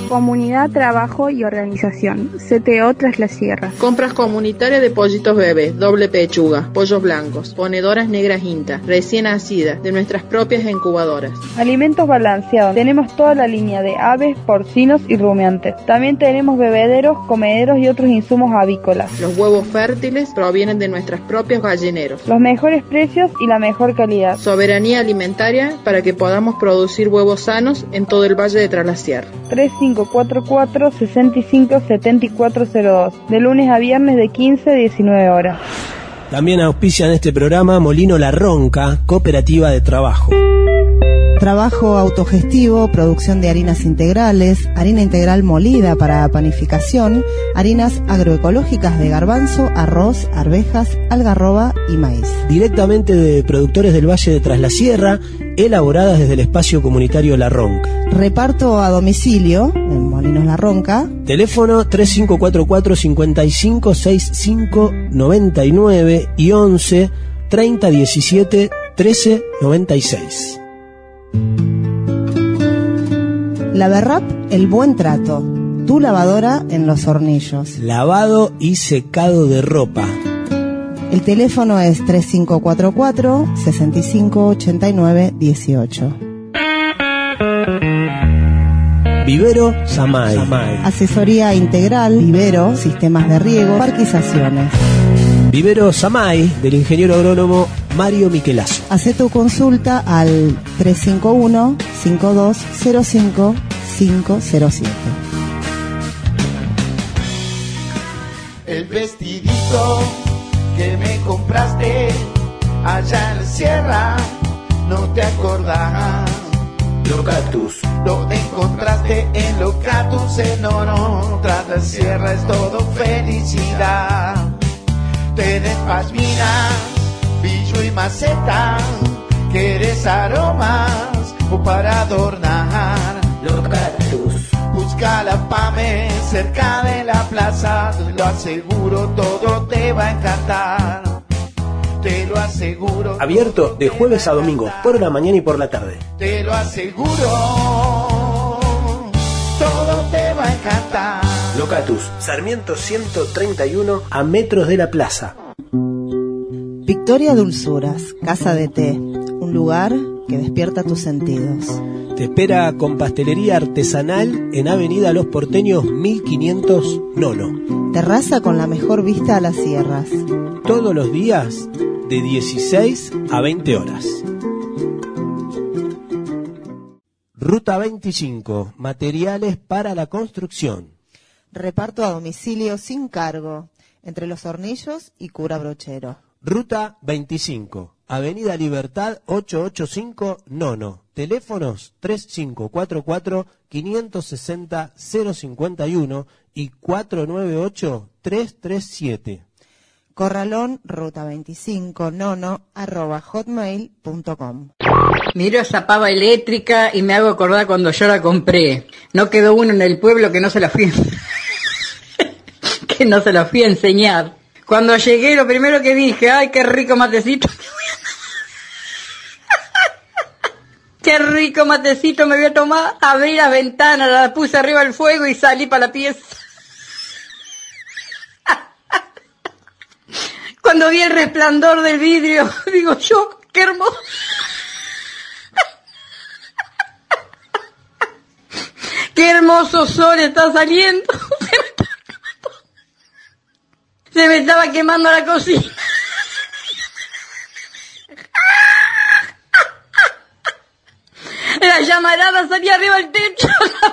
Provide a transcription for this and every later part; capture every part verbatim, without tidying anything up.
Comunidad, Trabajo y Organización. C T O Tras la Sierra. Compras comunitarias de pollitos bebés, doble pechuga, pollos blancos, ponedoras negras INTA, recién nacidas, de nuestras propias incubadoras. Alimentos balanceados. Tenemos toda la línea de aves, porcinos y rumiantes. También tenemos bebederos, comederos y otros insumos avícolas. Los huevos fértiles provienen de nuestros propios gallineros. Los mejores precios y la mejor calidad. Soberanía alimentaria para que podamos producir huevos sanos en todo el Valle de Tras la Sierra. tres cinco cuatro cuatro, seis cinco siete cuatro cero dos. De lunes a viernes de quince a diecinueve horas. También auspician este programa Molino La Ronca, cooperativa de trabajo. Trabajo autogestivo, producción de harinas integrales, harina integral molida para panificación, harinas agroecológicas de garbanzo, arroz, arvejas, algarroba y maíz. Directamente de productores del Valle de Tras la Sierra, elaboradas desde el espacio comunitario La Ronca. Reparto a domicilio en Molinos La Ronca. Teléfono tres cinco cuatro cuatro, cinco cinco seis cinco nueve nueve y once treinta diecisiete trece noventa y seis. La Berrap, el buen trato. Tu lavadora en Los Hornillos. Lavado y secado de ropa. El teléfono es tres cinco cuatro cuatro, seis cinco ocho nueve uno ocho. Vivero Samay. Samay. Asesoría integral, vivero, sistemas de riego, parquizaciones. Vivero Samay, del ingeniero agrónomo Mario Michelazo. Hacé tu consulta al tres cinco uno, cinco dos cero cinco, cinco cero siete. El vestidito que me compraste allá en la sierra, no te acordás. Locatus. Lo encontraste en Locatus, en oro. Tras la sierra es todo felicidad. Tenés pashminas, pillo y maceta. ¿Quieres aromas o para adornar? Locatus. Busca la Pame cerca de la plaza. Te lo aseguro, todo te va a encantar. Te lo aseguro. Abierto de jueves a domingo, por la mañana y por la tarde. Te lo aseguro, todo te va a encantar. Locatus, Sarmiento ciento treinta y uno, a metros de la plaza. Victoria Dulzuras, Casa de Té, un lugar que despierta tus sentidos. Te espera con pastelería artesanal en Avenida Los Porteños mil quinientos Nono. Terraza con la mejor vista a las sierras. Todos los días de dieciséis a veinte horas. Ruta veinticinco, materiales para la construcción. Reparto a domicilio sin cargo, entre Los Hornillos y Cura Brochero. Ruta veinticinco, Avenida Libertad ochocientos ochenta y cinco Nono. Teléfonos tres cinco cuatro cuatro, cinco seis cero, cero cinco uno y cuatro nueve ocho, tres tres siete. Corralón, ruta veinticinco, nono, arroba hotmail punto com. Miro esa pava eléctrica y me hago acordar cuando yo la compré. No quedó uno en el pueblo que no se la fui que no se la fui a enseñar. Cuando llegué, lo primero que dije, ay, qué rico matecito. Qué rico matecito me voy a tomar. Abrí la ventana, la puse arriba del fuego y salí para la pieza. Cuando vi el resplandor del vidrio, digo yo, qué hermoso. Qué hermoso sol está saliendo. Se me estaba quemando la cocina. La llamarada salía arriba del techo.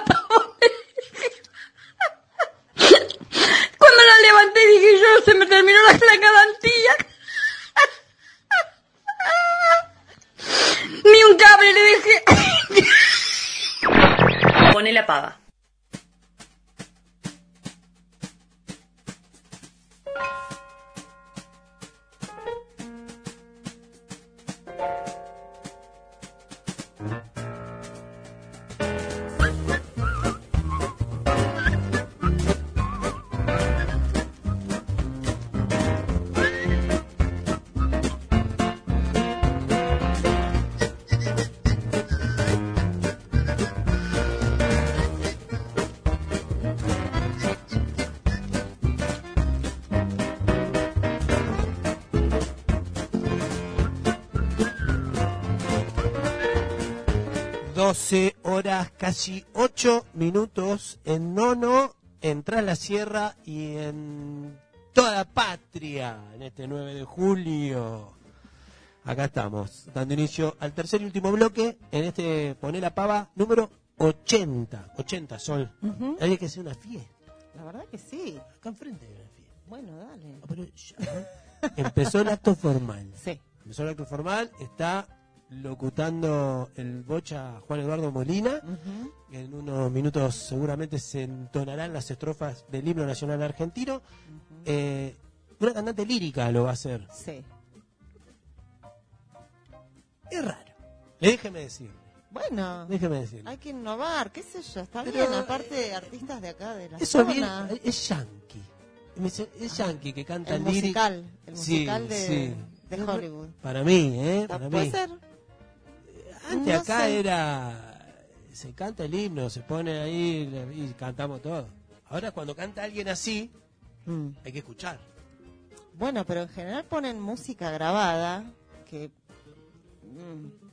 Cuando la levanté dije yo, se me terminó la, la garantía. Ni un cable le dejé. Pone la pava. doce horas, casi ocho minutos en Nono, en Tras la Sierra y en toda la patria, en este nueve de julio. Acá estamos, dando inicio al tercer y último bloque, en este Poné la Pava número ochenta. ochenta, Sol. Ujú. Hay que hacer una fiesta. La verdad que sí. Acá enfrente hay una fiesta. Bueno, dale. Ah, pero ya, empezó el acto formal. Sí. Empezó el acto formal, está locutando el bocha Juan Eduardo Molina. Ujú. En unos minutos seguramente se entonarán las estrofas del himno nacional argentino. Eh, una cantante lírica lo va a hacer. Sí. Es raro. Déjeme decir. Bueno, Déjeme decir. hay que innovar, qué sé yo, está Pero, bien, aparte de artistas de acá, de la Eso zona. bien, es yankee. Me dice, Es yankee que canta El lírica. musical, el Sí, musical de, sí. de Hollywood. Para mí, ¿eh? Para Puede mí. ser. Antes No acá sé. era, se canta el himno, se pone ahí y cantamos todo. Ahora cuando canta alguien así, Mm. hay que escuchar. Bueno, pero en general ponen música grabada, que... mm,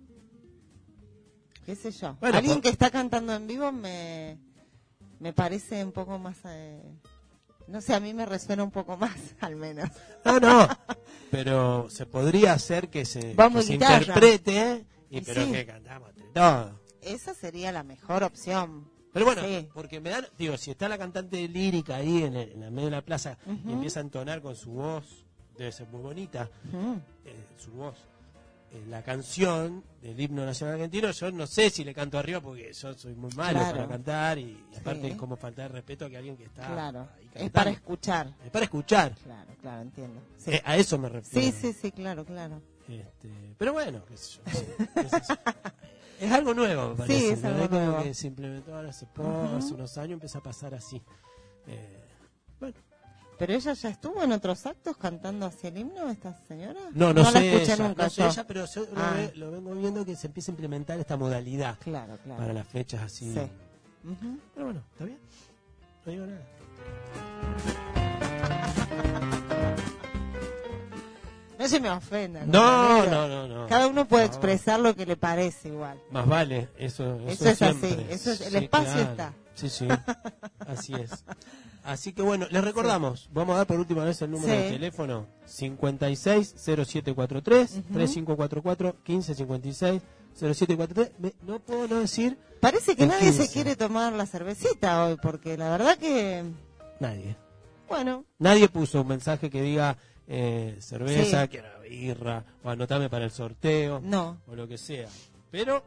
qué sé yo. Bueno, Alguien por- que está cantando en vivo me, me parece un poco más... eh, no sé, a mí me resuena un poco más, al menos. No, no, pero se podría hacer que se, Vamos, que se guitarra. interprete, y Y pero sí. que cantamos entre todos. Esa sería la mejor opción. Pero bueno, Sí. porque me dan, digo, si está la cantante lírica ahí en el, en el medio de la plaza Ujú. y empieza a entonar con su voz, debe ser muy bonita, Mm. eh, su voz, eh, la canción del himno nacional argentino, yo no sé si le canto arriba porque yo soy muy malo Claro. para cantar y, y aparte Sí. es como faltar de respeto a que alguien que está Claro, ahí es cantando. para escuchar. Es para escuchar. Claro, claro, entiendo. Sí, Eh, a eso me refiero. sí, sí, sí, claro, claro. Este, pero bueno, qué sé yo, sí, qué sé yo. Es algo nuevo, me parece. Sí, es ¿no? algo como nuevo. que se implementó ahora hace poco, Ujú. hace unos años empieza a pasar así. Eh, bueno, ¿Pero ella ya estuvo en otros actos cantando hacia el himno, esta señora? no, no, la sé escuché ella, nunca no sé yo. ella, pero yo lo, Ah. ve- lo vengo viendo que se empieza a implementar esta modalidad Claro, claro. para las fechas así. Sí. Ujú. Pero bueno, está bien. No digo nada. No se me ofenda. No, compañero. no, no, no. Cada uno puede No. expresar lo que le parece igual. Más vale, eso, eso, Eso es así, siempre. eso es- el Sí, espacio claro. está. Sí, sí, así es. Así que bueno, les recordamos, vamos a dar por última vez el número Sí. de teléfono cincuenta y seis cero siete cuarenta y tres, Ujú. treinta y cinco cuarenta y cuatro, quince cincuenta y seis, cero siete cuarenta y tres. Me- no puedo no decir Parece que El nadie se quince. quiere tomar la cervecita hoy, porque la verdad que, nadie. bueno, Nadie puso un mensaje que diga eh, cerveza, Sí. quiero birra, o anotame para el sorteo, no. o lo que sea. Pero,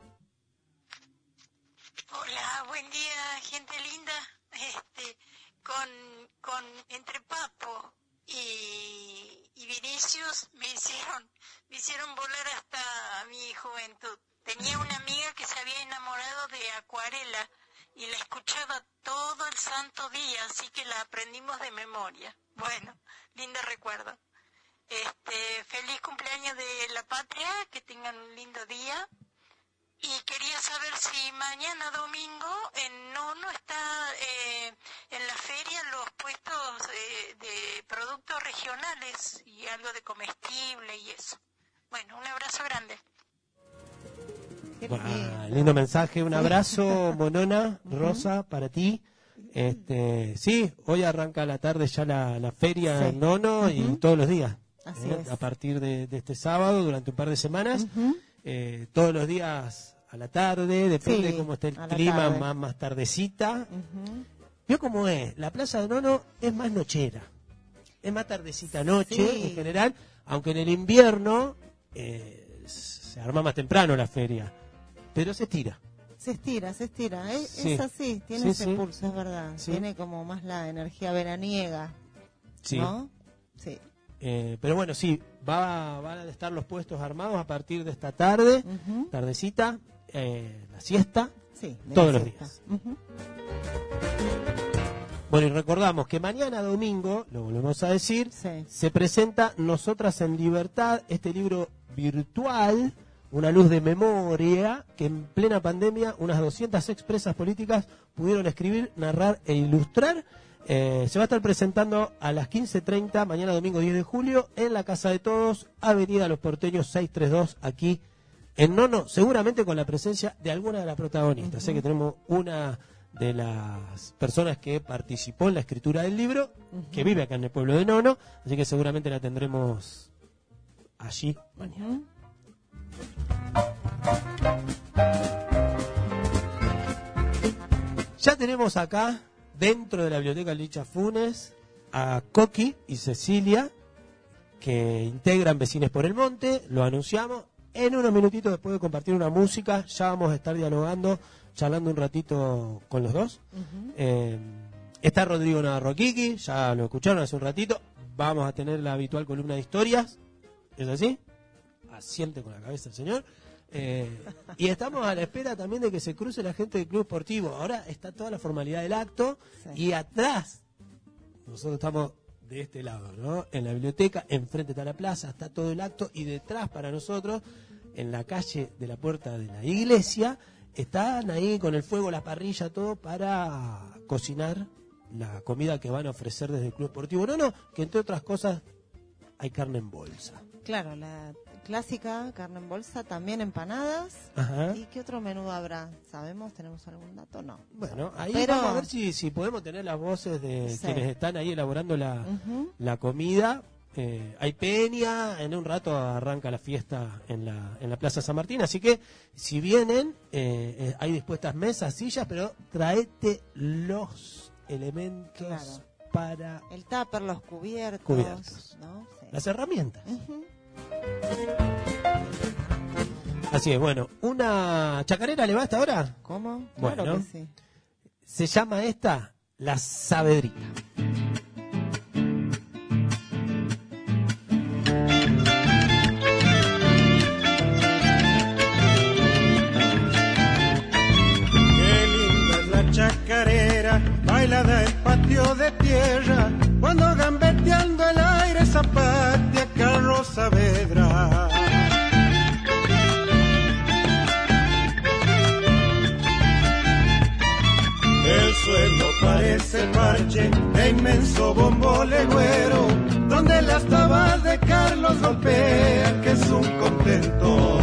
Hola, buen día, gente linda. Este, con, con entre Papo y, y Vinicius me hicieron, me hicieron volar hasta mi juventud. Tenía una amiga que se había enamorado de Acuarela y la escuchaba todo el santo día, así que la aprendimos de memoria. Bueno, lindo recuerdo. Este, feliz cumpleaños de la patria, que tengan un lindo día. Y quería saber si mañana domingo en Nono está eh, en la feria los puestos eh, de productos regionales y algo de comestible y eso. Bueno, un abrazo grande. Qué bah, lindo. lindo mensaje, un abrazo, Monona, Rosa, para ti. Este, sí, hoy arranca a la tarde ya la, la feria Sí. en Nono y Ujú. todos los días. Así ¿eh? es. A partir de, de este sábado, durante un par de semanas, Ujú. eh, todos los días a la tarde, depende Sí, cómo esté el a la clima, tarde. más, más tardecita. Ujú. Vio cómo es, la plaza de Nono es más nochera, es más tardecita noche Sí. en general, aunque en el invierno eh, se arma más temprano la feria, pero se estira. Se estira, se estira. Es, Sí. es así, tiene Sí, ese sí. pulso, es verdad. Sí. Tiene como más la energía veraniega, Sí. ¿no? Sí. Eh, pero bueno, sí, va, van a estar los puestos armados a partir de esta tarde, Ujú. tardecita, eh, la siesta. Sí, de Todos la los siesta. días. Ujú. Bueno, y recordamos que mañana domingo, lo volvemos a decir, Sí. se presenta Nosotras en Libertad, este libro virtual, una luz de memoria, que en plena pandemia unas doscientas expresas políticas pudieron escribir, narrar e ilustrar. Eh, se va a estar presentando a las quince treinta, mañana domingo diez de julio, en la Casa de Todos, Avenida Los Porteños seiscientos treinta y dos, aquí en Nono, seguramente con la presencia de alguna de las protagonistas. Uh-huh. Sé que tenemos una de las personas que participó en la escritura del libro, uh-huh. que vive acá en el pueblo de Nono, así que seguramente la tendremos allí mañana. Uh-huh. Ya tenemos acá, dentro de la biblioteca Licha Funes, a Coqui y Cecilia, que integran Vecines por el Monte. Lo anunciamos. En unos minutitos, después de compartir una música, ya vamos a estar dialogando, charlando un ratito con los dos. Uh-huh. Eh, está Rodrigo Navarro Kiki, ya lo escucharon hace un ratito. Vamos a tener la habitual columna de historias. ¿Es así? Asiente con la cabeza el señor. Eh, y estamos a la espera también de que se cruce la gente del Club Esportivo. Ahora está toda la formalidad del acto, sí. Y atrás, nosotros estamos de este lado, ¿no? En la biblioteca, enfrente está la plaza, está todo el acto, y detrás para nosotros, en la calle de la puerta de la iglesia, están ahí con el fuego, la parrilla, todo para cocinar la comida que van a ofrecer desde el Club Esportivo Nono, que entre otras cosas hay carne en bolsa. Claro, la clásica carne en bolsa, también empanadas. Ajá. ¿Y qué otro menú habrá? ¿Sabemos? ¿Tenemos algún dato? No. Bueno, ahí Pero... vamos a ver si, si podemos tener las voces de sí. quienes están ahí elaborando la, uh-huh. la comida. Eh, hay peña, en un rato arranca la fiesta en la, en la Plaza San Martín, así que si vienen, eh, eh, hay dispuestas mesas, sillas, pero traete los elementos claro. para... el tupper, los cubiertos, cubiertos. ¿no? Sí. Las herramientas. Uh-huh. Así es, bueno, ¿una chacarera le va hasta ahora? ¿Cómo? Bueno, claro que sí. Se llama esta La Sabedrita. Qué linda es la chacarera, bailada en patio de tierra, cuando gambeteando el aire zapatea Carlos Saavedra. El suelo parece parche de inmenso bombo legüero, donde las tabas de Carlos golpean, que es un contento.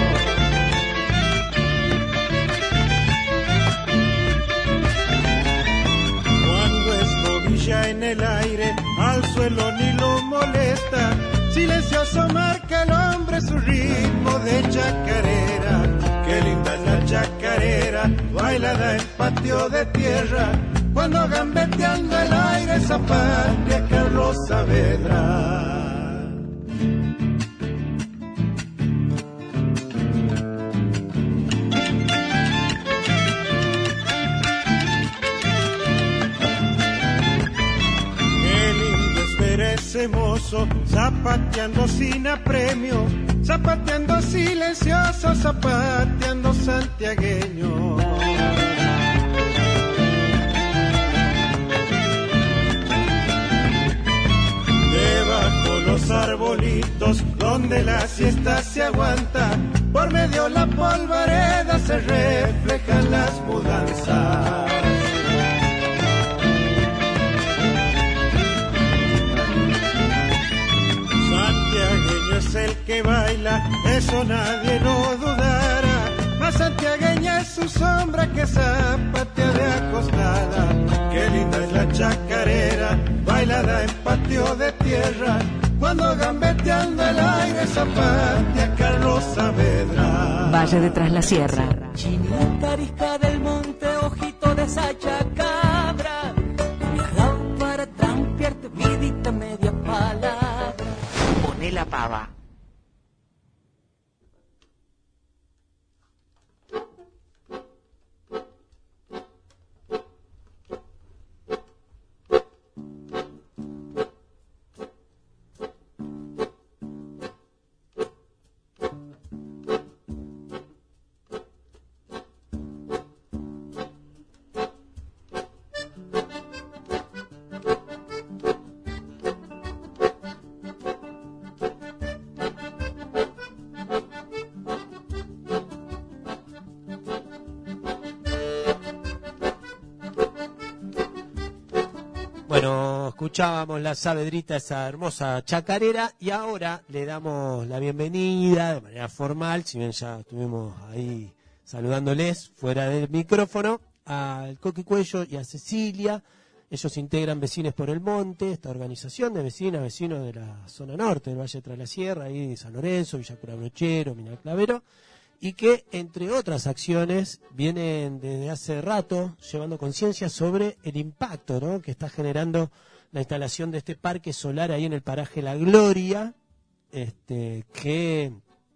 Cuando escobilla en el aire, al suelo ni lo molesta, silencioso marca el hombre su ritmo de chacarera. Qué linda es la chacarera, bailada en patio de tierra, cuando gambeteando el aire zapatea Carlos Saavedra. Qué lindo es ver ese mozo zapateando sin apremio, zapateando silencioso, zapateando santiagueño. Debajo los arbolitos, donde la siesta se aguanta, por medio la polvareda se reflejan las mudanzas. Santiagueño es el que baila, eso nadie lo dudará, mas santiagueña es su sombra que zapatea de acostada. Qué linda es la chacarera, bailada en patio de tierra, cuando gambeteando el aire zapatea Carlos Saavedra. Valle de Tras la Sierra. Chinita arisca del monte, ojito de esa chacabra, dejado para trampearte vidita media palabra. Poné la pava. Bueno, escuchábamos la sabedrita, esa hermosa chacarera, y ahora le damos la bienvenida de manera formal, si bien ya estuvimos ahí saludándoles fuera del micrófono, al Coqui Cuello y a Cecilia. Ellos integran Vecinos por el Monte, esta organización de vecinas, vecinos de la zona norte del Valle Tras la Sierra, ahí de San Lorenzo, Villa Curabrochero, Mina Clavero, y que, entre otras acciones, vienen desde hace rato llevando conciencia sobre el impacto, ¿no?, que está generando la instalación de este parque solar ahí en el paraje La Gloria, este, que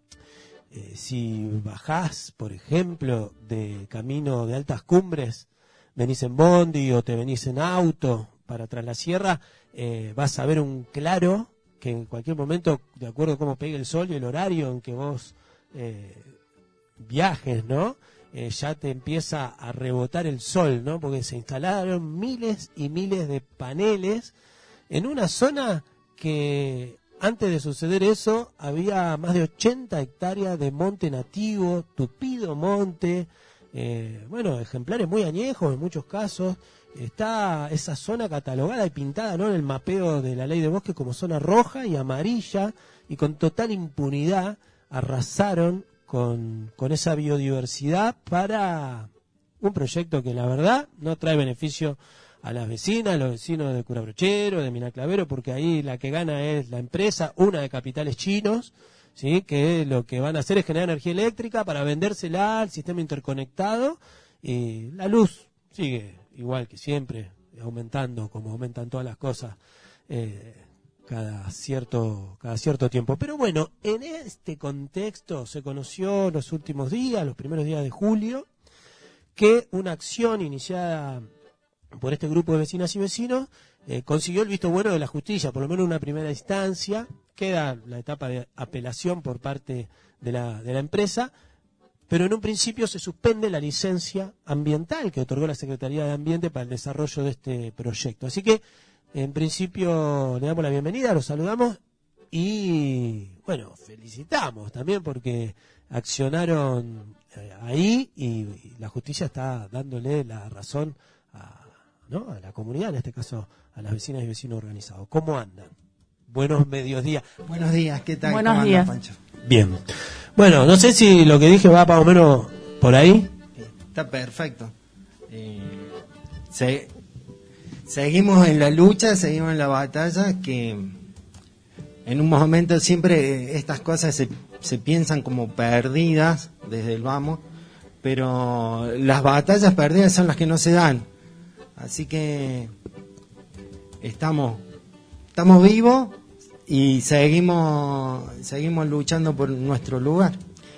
eh, si bajás, por ejemplo, de camino de Altas Cumbres, venís en bondi o te venís en auto para Tras la Sierra, eh, vas a ver un claro que en cualquier momento, de acuerdo a cómo pegue el sol y el horario en que vos eh, viajes, ¿no?, eh, ya te empieza a rebotar el sol, ¿no?, porque se instalaron miles y miles de paneles en una zona que antes de suceder eso había más de ochenta hectáreas de monte nativo, tupido monte, eh, bueno, ejemplares muy añejos en muchos casos. Está esa zona catalogada y pintada, ¿no?, en el mapeo de la ley de bosque como zona roja y amarilla, y con total impunidad arrasaron Con, con esa biodiversidad para un proyecto que la verdad no trae beneficio a las vecinas, a los vecinos de Curabrochero, de Mina Clavero, porque ahí la que gana es la empresa, una de capitales chinos, ¿sí?, que lo que van a hacer es generar energía eléctrica para vendérsela al sistema interconectado, y la luz sigue igual que siempre, aumentando como aumentan todas las cosas, eh, cada cierto cada cierto tiempo. Pero bueno, en este contexto se conoció en los últimos días, los primeros días de julio, que una acción iniciada por este grupo de vecinas y vecinos eh, consiguió el visto bueno de la justicia, por lo menos en una primera instancia. Queda la etapa de apelación por parte de la, de la empresa, pero en un principio se suspende la licencia ambiental que otorgó la Secretaría de Ambiente para el desarrollo de este proyecto. Así que en principio le damos la bienvenida, los saludamos y, bueno, felicitamos también porque accionaron eh, ahí y, y la justicia está dándole la razón a, ¿no?, a la comunidad, en este caso a las vecinas y vecinos organizados. ¿Cómo andan? Buenos mediodías. Buenos días, ¿qué tal? Buenos ¿Cómo días. anda, Pancho? Bien. Bueno, no sé si lo que dije va más o menos por ahí. Está perfecto. Eh, se... Seguimos en la lucha, seguimos en la batalla, que en un momento siempre estas cosas se, se piensan como perdidas desde el vamos, pero las batallas perdidas son las que no se dan. Así que estamos, estamos vivos y seguimos, seguimos luchando por nuestro lugar.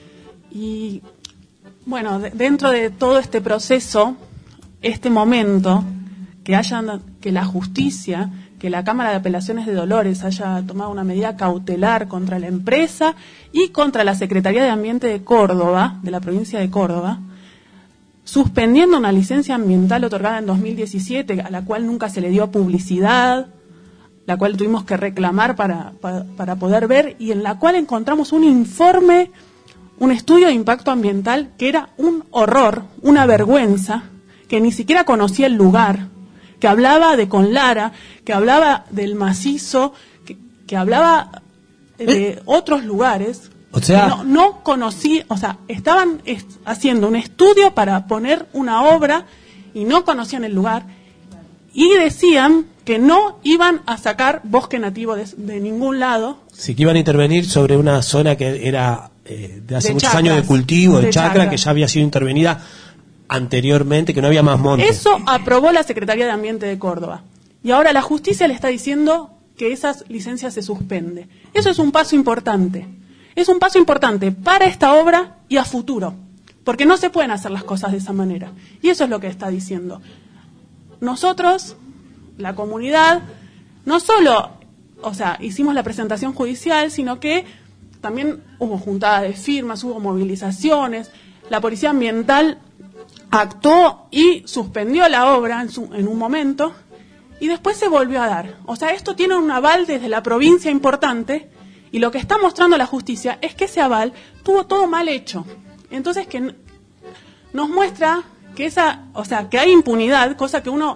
Y bueno, de, dentro de todo este proceso, este momento, que haya, que la justicia, que la Cámara de Apelaciones de Dolores haya tomado una medida cautelar contra la empresa y contra la Secretaría de Ambiente de Córdoba, de la provincia de Córdoba, suspendiendo una licencia ambiental otorgada en dos mil diecisiete, a la cual nunca se le dio publicidad, la cual tuvimos que reclamar para, para, para poder ver, y en la cual encontramos un informe, un estudio de impacto ambiental que era un horror, una vergüenza, que ni siquiera conocía el lugar, que hablaba de Conlara, que hablaba del macizo, que, que hablaba de ¿Eh? otros lugares. O sea, no, no conocí, o sea, estaban est- haciendo un estudio para poner una obra y no conocían el lugar y decían que no iban a sacar bosque nativo de, de ningún lado. Sí, que iban a intervenir sobre una zona que era eh, de hace de muchos chacras, años de cultivo, de, de chacra, chacra, que ya había sido intervenida anteriormente, que no había más monte. Eso aprobó la Secretaría de Ambiente de Córdoba. Y ahora la justicia le está diciendo que esas licencias se suspenden. Eso es un paso importante. Es un paso importante para esta obra y a futuro. Porque no se pueden hacer las cosas de esa manera. Y eso es lo que está diciendo. Nosotros, la comunidad, no solo, o sea, hicimos la presentación judicial, sino que también hubo juntada de firmas, hubo movilizaciones. La Policía Ambiental actuó y suspendió la obra en, su, en un momento y después se volvió a dar. O sea, esto tiene un aval desde la provincia importante y lo que está mostrando la justicia es que ese aval tuvo todo mal hecho. Entonces, que n- nos muestra que esa, o sea, que hay impunidad, cosa que uno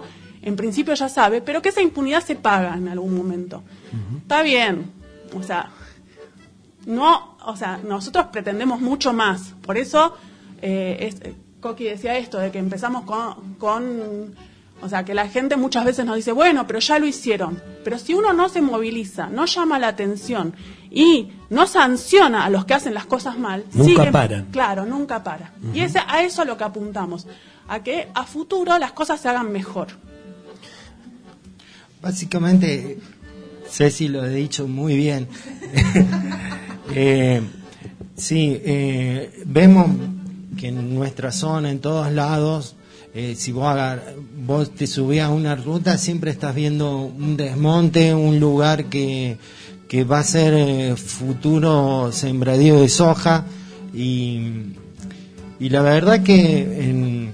en principio ya sabe, pero que esa impunidad se paga en algún momento. Uh-huh. Está bien, o sea, no, o sea, nosotros pretendemos mucho más, por eso eh, es, Coqui decía esto, de que empezamos con, con, o sea, que la gente muchas veces nos dice, bueno, pero ya lo hicieron, pero si uno no se moviliza, no llama la atención y no sanciona a los que hacen las cosas mal, nunca siguen, paran. Claro, nunca para. Uh-huh. Y ese, a eso es lo que apuntamos, a que a futuro las cosas se hagan mejor. Básicamente, Ceci lo ha dicho muy bien. eh, sí, eh, vemos que en nuestra zona, en todos lados, eh, si vos, agar, vos te subís a una ruta, siempre estás viendo un desmonte, un lugar que, que va a ser eh, futuro sembradío de soja, y, y la verdad que en,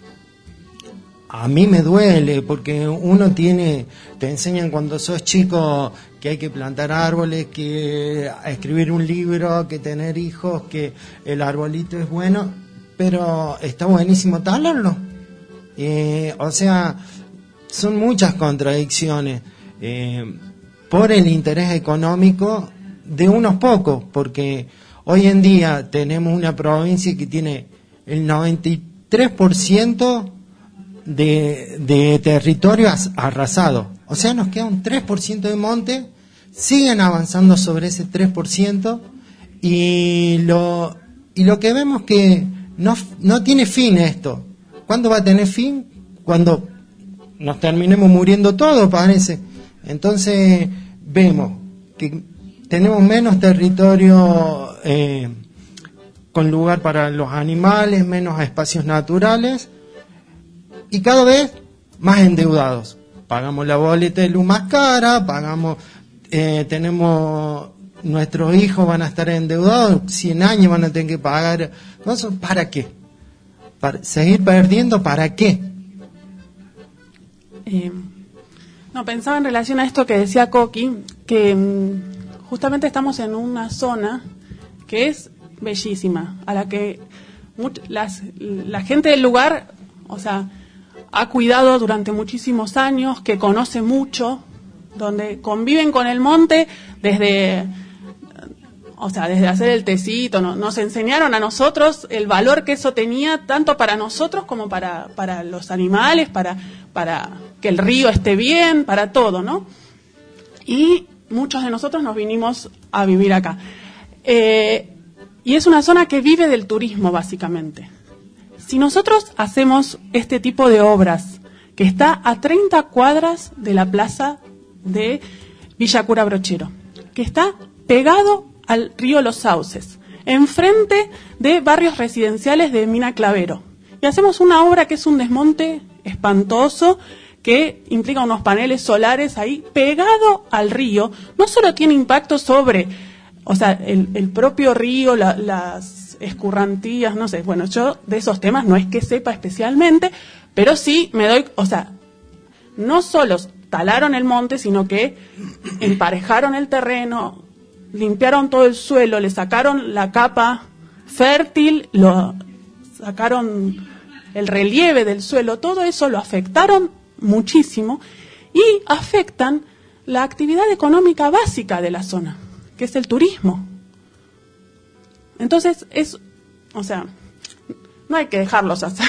a mí me duele, porque uno tiene, te enseñan cuando sos chico que hay que plantar árboles, que escribir un libro, que tener hijos, que el arbolito es bueno, pero está buenísimo talarlo. Eh, o sea, son muchas contradicciones eh, por el interés económico de unos pocos, porque hoy en día tenemos una provincia que tiene el noventa y tres por ciento de, de territorio arrasado. O sea, nos queda un tres por ciento de monte, siguen avanzando sobre ese tres por ciento, y lo, y lo que vemos que no, no tiene fin esto. ¿Cuándo va a tener fin? Cuando nos terminemos muriendo todos, parece. Entonces vemos que tenemos menos territorio eh, con lugar para los animales, menos espacios naturales, y cada vez más endeudados. Pagamos la boleta de luz más cara, pagamos, eh, tenemos, nuestros hijos van a estar endeudados, cien años van a tener que pagar. Entonces, ¿para qué? ¿Para seguir perdiendo? ¿Para qué? Eh, no, pensaba en relación a esto que decía Coqui, que mm, justamente estamos en una zona que es bellísima, a la que much, las, la gente del lugar, o sea, ha cuidado durante muchísimos años, que conoce mucho, donde conviven con el monte desde, o sea, desde hacer el tecito. No, nos enseñaron a nosotros el valor que eso tenía, tanto para nosotros como para, para los animales, para, para que el río esté bien, para todo, ¿no? Y muchos de nosotros nos vinimos a vivir acá. Eh, y es una zona que vive del turismo, básicamente. Si nosotros hacemos este tipo de obras, que está a treinta cuadras de la plaza de Villa Cura Brochero, que está pegado al río Los Sauces, enfrente de barrios residenciales de Mina Clavero, y hacemos una obra que es un desmonte espantoso, que implica unos paneles solares ahí pegado al río, no solo tiene impacto sobre, o sea, el, el propio río, la, las escurrantías, no sé, bueno, yo de esos temas no es que sepa especialmente, pero sí me doy, o sea, no solo talaron el monte, sino que emparejaron el terreno, limpiaron todo el suelo, le sacaron la capa fértil, lo sacaron el relieve del suelo, todo eso lo afectaron muchísimo y afectan la actividad económica básica de la zona, que es el turismo. Entonces, es, o sea, no hay que dejarlos hacer.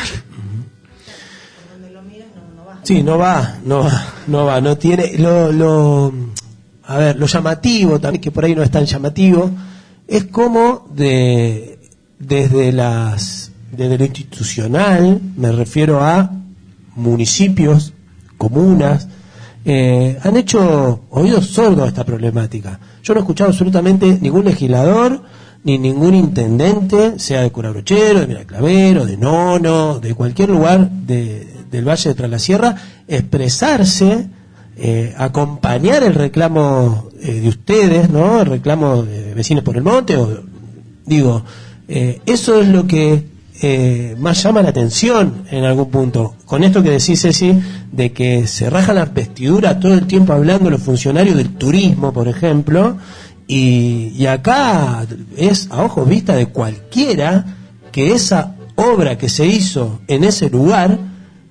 Sí, no va, no va, no va, no tiene, lo, lo, a ver, lo llamativo también, que por ahí no es tan llamativo, es como de, desde las, desde lo institucional, me refiero a municipios, comunas, eh, han hecho oídos sordos a esta problemática. Yo no he escuchado absolutamente ningún legislador, ni ningún intendente, sea de Curabrochero, de Miraclavero, de Nono, de cualquier lugar de, del Valle de Traslasierra, expresarse, eh, acompañar el reclamo eh, de ustedes, ¿no? El reclamo de Vecinos por el Monte, o, digo, eh, eso es lo que eh, más llama la atención en algún punto. Con esto que decís, Ceci, de que se rajan las vestiduras todo el tiempo hablando los funcionarios del turismo, por ejemplo. Y, y acá es a ojos vista de cualquiera que esa obra que se hizo en ese lugar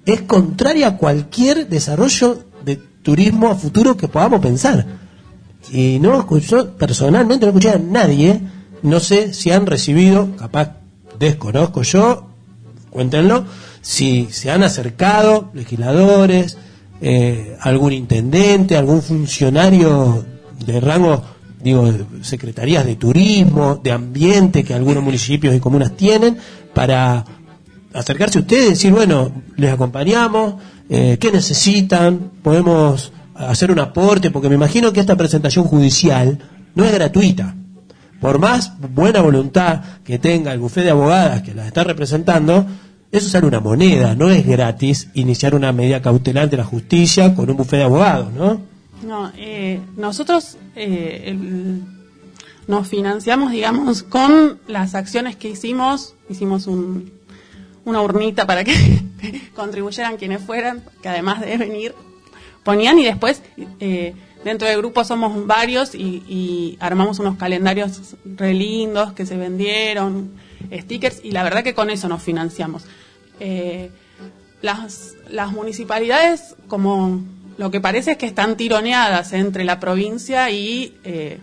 es contraria a cualquier desarrollo de turismo a futuro que podamos pensar. Y no escucho, personalmente no escuché a nadie, no sé si han recibido, capaz desconozco yo, cuéntenlo, si se han acercado legisladores, eh, algún intendente, algún funcionario de rango, digo, secretarías de turismo, de ambiente que algunos municipios y comunas tienen, para acercarse a ustedes y decir, bueno, les acompañamos, eh, ¿qué necesitan? Podemos hacer un aporte, porque me imagino que esta presentación judicial no es gratuita. Por más buena voluntad que tenga el bufete de abogadas que las está representando, eso sale una moneda, no es gratis iniciar una medida cautelar de la justicia con un bufete de abogados, ¿no? No, eh, nosotros eh, el, nos financiamos, digamos, con las acciones que hicimos. Hicimos un, una urnita para que contribuyeran quienes fueran, que además de venir, ponían, y después eh, dentro del grupo somos varios y, y armamos unos calendarios re lindos que se vendieron, stickers, y la verdad que con eso nos financiamos. Eh, las, las municipalidades, como lo que parece es que están tironeadas entre la provincia y, eh,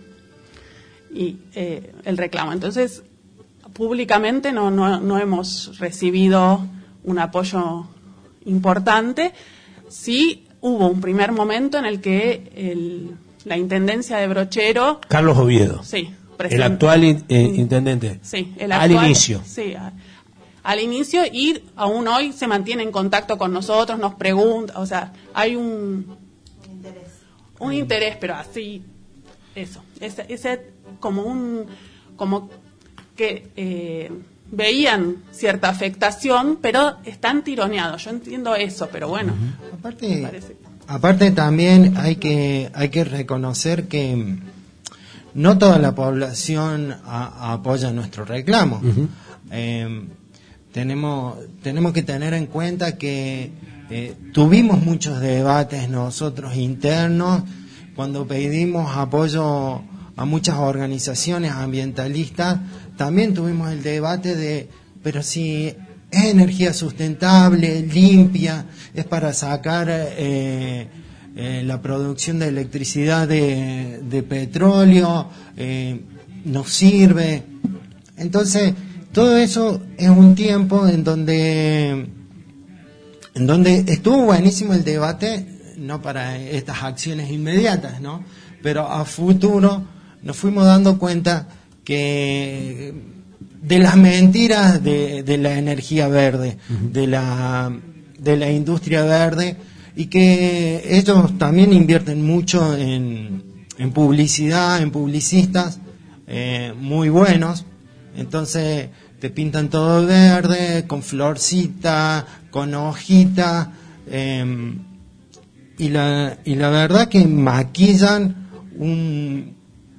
y eh, el reclamo. Entonces, públicamente no, no, no hemos recibido un apoyo importante. Sí hubo un primer momento en el que el, la intendencia de Brochero... Carlos Oviedo. Sí. El actual eh, intendente. Sí. El actual, al inicio. Sí, a, al inicio, y aún hoy se mantiene en contacto con nosotros, nos pregunta, o sea, hay un interés, un interés, pero así, eso, ese, ese como un, como que eh, veían cierta afectación, pero están tironeados. Yo entiendo eso, pero bueno. Uh-huh. Aparte, parece... aparte también hay que hay que reconocer que no toda la población a, apoya nuestro reclamo. Uh-huh. Eh, tenemos tenemos que tener en cuenta que eh, tuvimos muchos debates nosotros internos cuando pedimos apoyo a muchas organizaciones ambientalistas. También tuvimos el debate de, pero si es energía sustentable, limpia, es para sacar eh, eh, la producción de electricidad de, de petróleo, eh, nos sirve. Entonces, todo eso es un tiempo en donde, en donde estuvo buenísimo el debate, no para estas acciones inmediatas, ¿no? Pero a futuro nos fuimos dando cuenta que de las mentiras de, de la energía verde, uh-huh. de la de la industria verde, y que ellos también invierten mucho en, en publicidad, en publicistas eh, muy buenos. Entonces te pintan todo verde, con florcita, con hojita, eh, y la y la verdad que maquillan un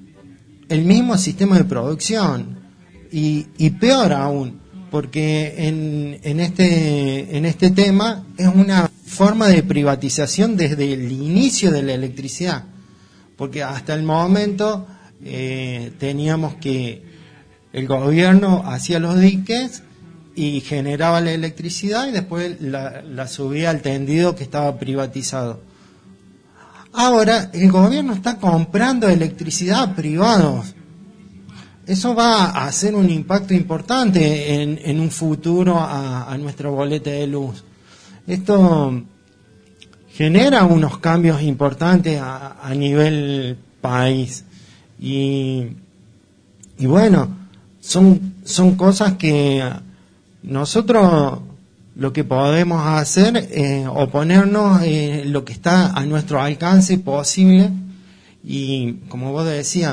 el mismo sistema de producción, y, y peor aún, porque en, en este en este tema es una forma de privatización desde el inicio de la electricidad, porque hasta el momento eh, teníamos que el gobierno hacía los diques y generaba la electricidad y después la, la subía al tendido que estaba privatizado. Ahora el gobierno está comprando electricidad a privados. Eso va a hacer un impacto importante en, en un futuro a, a nuestra boleta de luz. Esto genera unos cambios importantes a, a nivel país. Y, y bueno, son, son cosas que nosotros lo que podemos hacer es oponernos eh, lo que está a nuestro alcance posible, y como vos decías,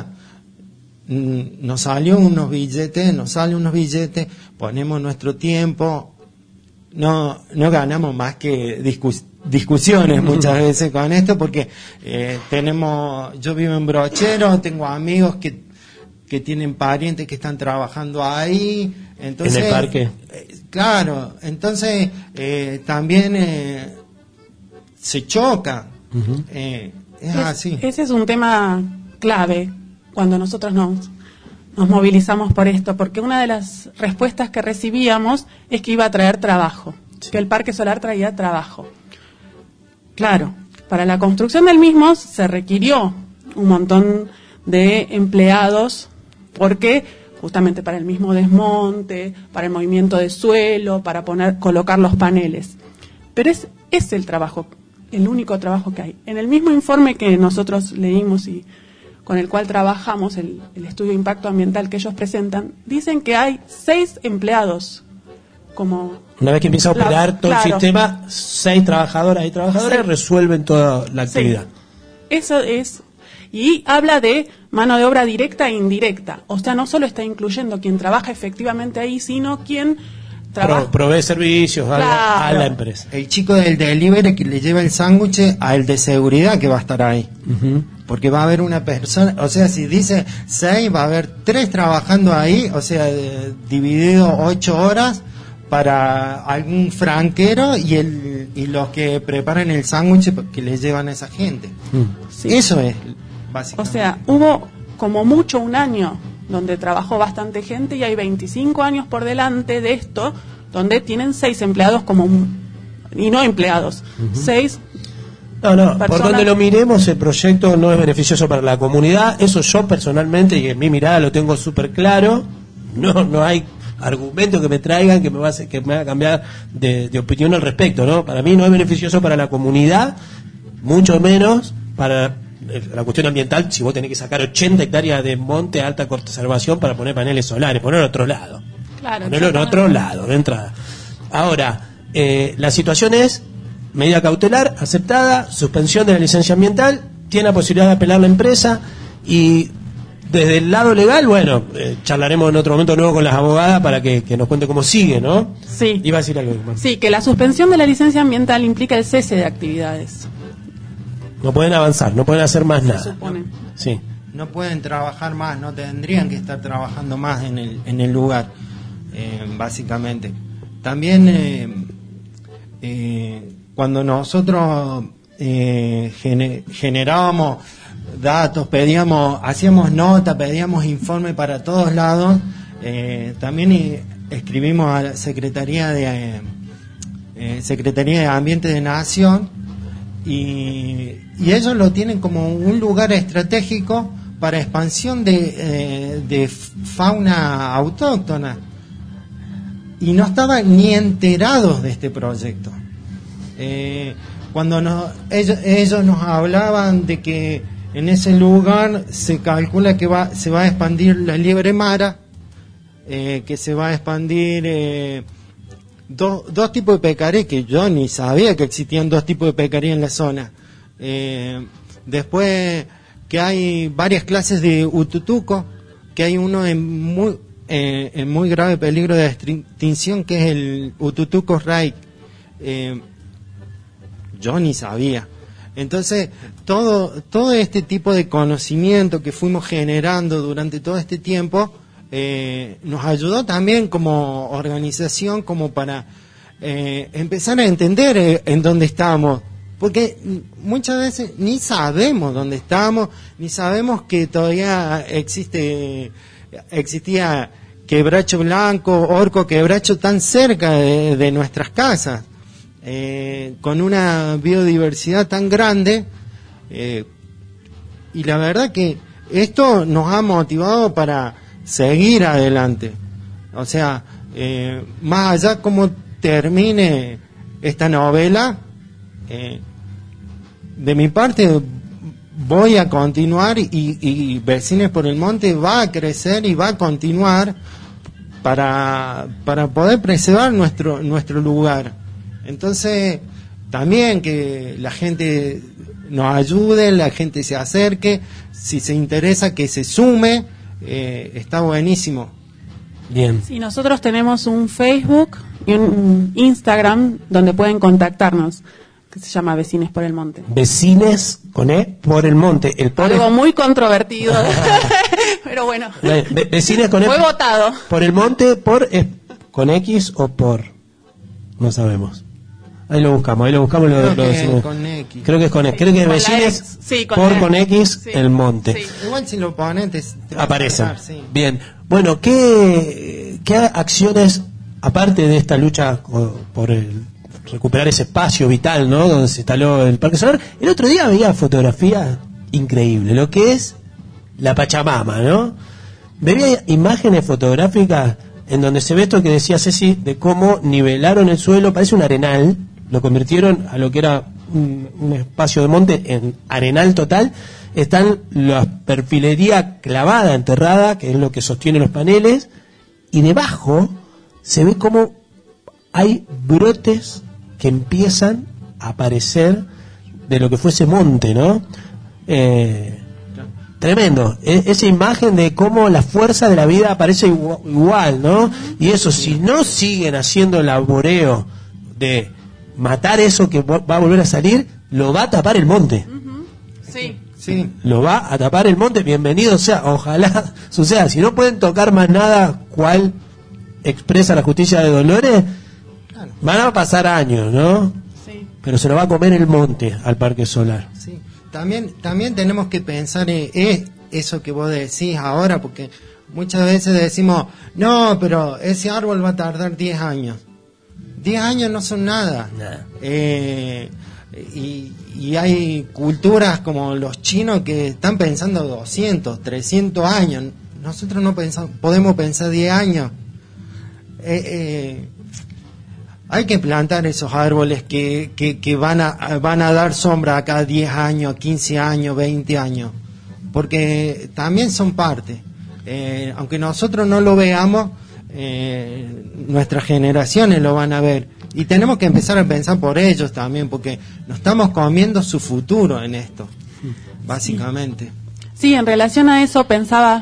nos salió unos billetes, nos salen unos billetes, ponemos nuestro tiempo, no no ganamos más que discus, discusiones muchas veces con esto, porque eh, tenemos, yo vivo en Brochero, tengo amigos que que tienen parientes que están trabajando ahí, entonces en el parque. Eh, claro, entonces eh, también eh, se choca. Uh-huh. eh, es, es así. Ese es un tema clave cuando nosotros nos, nos movilizamos por esto, porque una de las respuestas que recibíamos es que iba a traer trabajo. sí. que el parque solar traía trabajo. Claro, para la construcción del mismo se requirió un montón de empleados porque justamente para el mismo desmonte, para el movimiento de suelo, para poner, colocar los paneles. Pero es, es el trabajo, el único trabajo que hay. En el mismo informe que nosotros leímos y con el cual trabajamos, el, el estudio de impacto ambiental que ellos presentan, dicen que hay seis empleados. Como una vez que empieza a operar la, todo claro. el sistema, seis trabajadoras y trabajadores sí. resuelven toda la actividad. Sí. Eso es. Y habla de mano de obra directa e indirecta. O sea, no solo está incluyendo quien trabaja efectivamente ahí, sino quien trabaja. Pro, provee servicios claro. a, la, a la empresa. El chico del delivery que le lleva el sándwich al de seguridad que va a estar ahí. Uh-huh. Porque va a haber una persona, o sea, si dice seis, va a haber tres trabajando ahí, o sea, de, dividido ocho horas para algún franquero y el y los que preparan el sándwich que le llevan a esa gente. Uh-huh. Sí. Eso es. O sea, hubo como mucho un año donde trabajó bastante gente y hay veinticinco años por delante de esto donde tienen seis empleados como un, y no empleados, uh-huh. seis no, no, personas. Por donde lo miremos el proyecto no es beneficioso para la comunidad, eso yo personalmente y en mi mirada lo tengo súper claro, no no hay argumento que me traigan que me va a, que me va a cambiar de, de opinión al respecto, ¿no? Para mí no es beneficioso para la comunidad, mucho menos para la cuestión ambiental, si vos tenés que sacar ochenta hectáreas de monte a alta conservación para poner paneles solares, ponerlo en otro lado. Claro, ponerlo en otro lado, de entrada. Ahora, eh, la situación es medida cautelar, aceptada, suspensión de la licencia ambiental, tiene la posibilidad de apelar la empresa y desde el lado legal, bueno, eh, charlaremos en otro momento nuevo con las abogadas para que, que nos cuente cómo sigue, ¿no? Sí. Iba a decir algo. Sí, que la suspensión de la licencia ambiental implica el cese de actividades. No pueden avanzar, no pueden hacer más Se nada. supone. Sí. No pueden trabajar más, no tendrían que estar trabajando más en el, en el lugar, eh, básicamente. También eh, eh, cuando nosotros eh, gener, generábamos datos, pedíamos, hacíamos nota, pedíamos informe para todos lados, eh, también eh, escribimos a la Secretaría de eh, Secretaría de Ambiente de Nación. Y, y ellos lo tienen como un lugar estratégico para expansión de, eh, de fauna autóctona. Y no estaban ni enterados de este proyecto. Eh, cuando nos, ellos, ellos nos hablaban de que en ese lugar se calcula que va, se va a expandir la liebre mara, eh, que se va a expandir... Eh, Dos, dos tipos de pecaré que yo ni sabía que existían dos tipos de pecaré en la zona. Eh, después que hay varias clases de ututuco, que hay uno en muy, eh, en muy grave peligro de extinción, que es el ututuco rai. Eh, yo ni sabía. Entonces, todo, todo este tipo de conocimiento que fuimos generando durante todo este tiempo, Eh, nos ayudó también como organización como para eh, empezar a entender eh, en dónde estamos, porque muchas veces ni sabemos dónde estamos, ni sabemos que todavía existe existía quebracho blanco, orco quebracho tan cerca de, de nuestras casas, eh, con una biodiversidad tan grande, eh, y la verdad que esto nos ha motivado para seguir adelante. O sea, eh, más allá como termine esta novela, eh, de mi parte voy a continuar y, y Vecinos por el Monte va a crecer y va a continuar para, para poder preservar nuestro, nuestro lugar. Entonces, también que la gente nos ayude, la gente se acerque, si se interesa que se sume. Eh, está buenísimo. Bien. Sí, nosotros tenemos un Facebook y un Instagram donde pueden contactarnos, que se llama Vecines por el Monte. Vecines con E por el Monte. El por Algo es... muy controvertido, pero bueno. Ve vecines con E. Fue votado. Por el Monte, por es con X o por, no sabemos. Ahí lo buscamos, ahí lo buscamos. Creo, lo, lo que, decimos. con X. Creo que es con X. Creo que es Vecines sí, con por X. con X Sí. el Monte. Sí. Igual si lo ponen te, te aparece. Pasar, sí. Bien. Bueno, ¿qué, qué acciones aparte de esta lucha por el, recuperar ese espacio vital, ¿no?, donde se instaló el Parque Solar, el otro día veía fotografías increíbles, lo que es la Pachamama, ¿no? Veía imágenes fotográficas en donde se ve esto que decía Ceci, de cómo nivelaron el suelo, parece un arenal, lo convirtieron a lo que era un, un espacio de monte en arenal total. Están la perfilería clavada, enterrada, que es lo que sostiene los paneles, y debajo se ve como hay brotes que empiezan a aparecer de lo que fuese monte, ¿no? Eh, tremendo, e- esa imagen de cómo la fuerza de la vida aparece igual, igual, ¿no? Y eso, si no siguen haciendo el laboreo de matar eso que va a volver a salir, lo va a tapar el monte. Sí. Sí. Lo va a tapar el monte, bienvenido sea, ojalá suceda. Si no pueden tocar más nada, cual expresa la justicia de Dolores, claro, van a pasar años, ¿no? Sí. Pero se lo va a comer el monte al Parque Solar. Sí. También, también tenemos que pensar en eh, eso que vos decís ahora, porque muchas veces decimos, no, pero ese árbol va a tardar diez años. diez años no son nada. Nah. Eh, y, y hay culturas como los chinos que están pensando doscientos, trescientos años. Nosotros no pensamos, podemos pensar diez años. Eh, eh, hay que plantar esos árboles que, que, que van a van a dar sombra a cada diez años, quince años, veinte años, porque también son parte. Eh, aunque nosotros no lo veamos, eh, nuestras generaciones lo van a ver. Y tenemos que empezar a pensar por ellos también, porque nos estamos comiendo su futuro en esto, básicamente. Sí, en relación a eso pensaba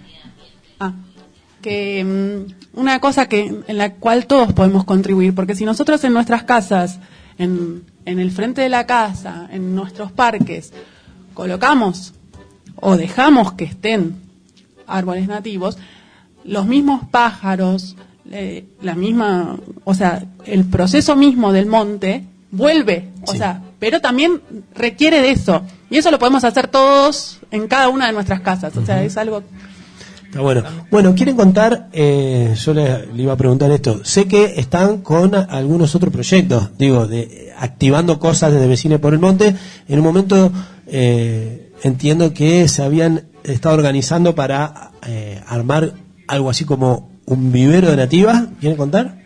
ah, que um, una cosa que en la cual todos podemos contribuir, porque si nosotros en nuestras casas, en, en el frente de la casa, en nuestros parques, colocamos o dejamos que estén árboles nativos, los mismos pájaros, eh, la misma, o sea, el proceso mismo del monte vuelve, o Sí. sea, pero también requiere de eso, y eso lo podemos hacer todos en cada una de nuestras casas, o sea, es algo. Está bueno. Bueno, ¿quieren contar? Eh, yo le, le iba a preguntar esto. Sé que están con algunos otros proyectos, digo, de activando cosas desde Vecinos por el Monte. En un momento eh, entiendo que se habían estado organizando para eh, armar algo así como un vivero de nativas. ¿Quieren contar?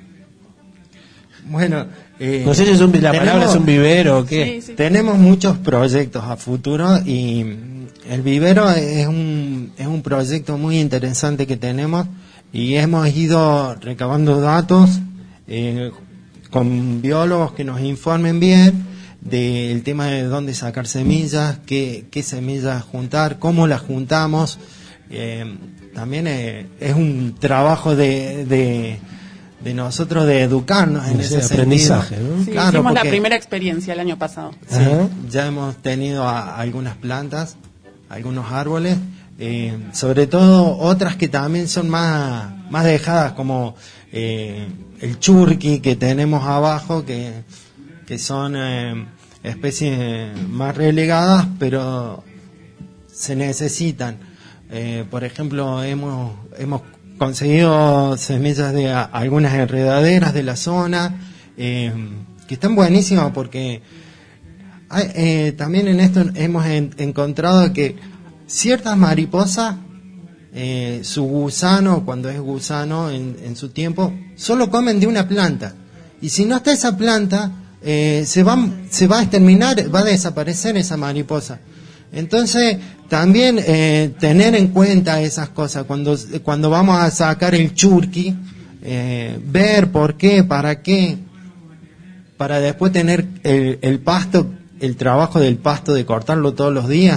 Bueno, eh, No sé si es un, la tenemos- palabra es un vivero o qué. Sí, sí. Tenemos muchos proyectos a futuro y el vivero es un, es un proyecto muy interesante que tenemos y hemos ido recabando datos eh, con biólogos que nos informen bien del tema de dónde sacar semillas, qué, qué semillas juntar, cómo las juntamos. Eh, también eh, es un trabajo de, de, de nosotros de educarnos en Sí, ese aprendizaje, sentido. ¿no? Sí, Claro, hicimos la porque- primera experiencia el año pasado. Sí, Ajá. ya hemos tenido a- algunas plantas, algunos árboles, eh, sobre todo otras que también son más, más dejadas, como eh, el churqui que tenemos abajo, que, que son eh, especies más relegadas, pero se necesitan. Eh, por ejemplo, hemos, hemos conseguido semillas de a- algunas enredaderas de la zona, eh, que están buenísimas porque hay, eh, también en esto hemos en- encontrado que ciertas mariposas, eh, su gusano, cuando es gusano en, en su tiempo, solo comen de una planta. Y si no está esa planta, eh, se, va, se va a exterminar, va a desaparecer esa mariposa. Entonces, también eh, tener en cuenta esas cosas cuando, cuando vamos a sacar el churqui, eh, ver por qué, para qué, para después tener el, el pasto, el trabajo del pasto de cortarlo todos los días.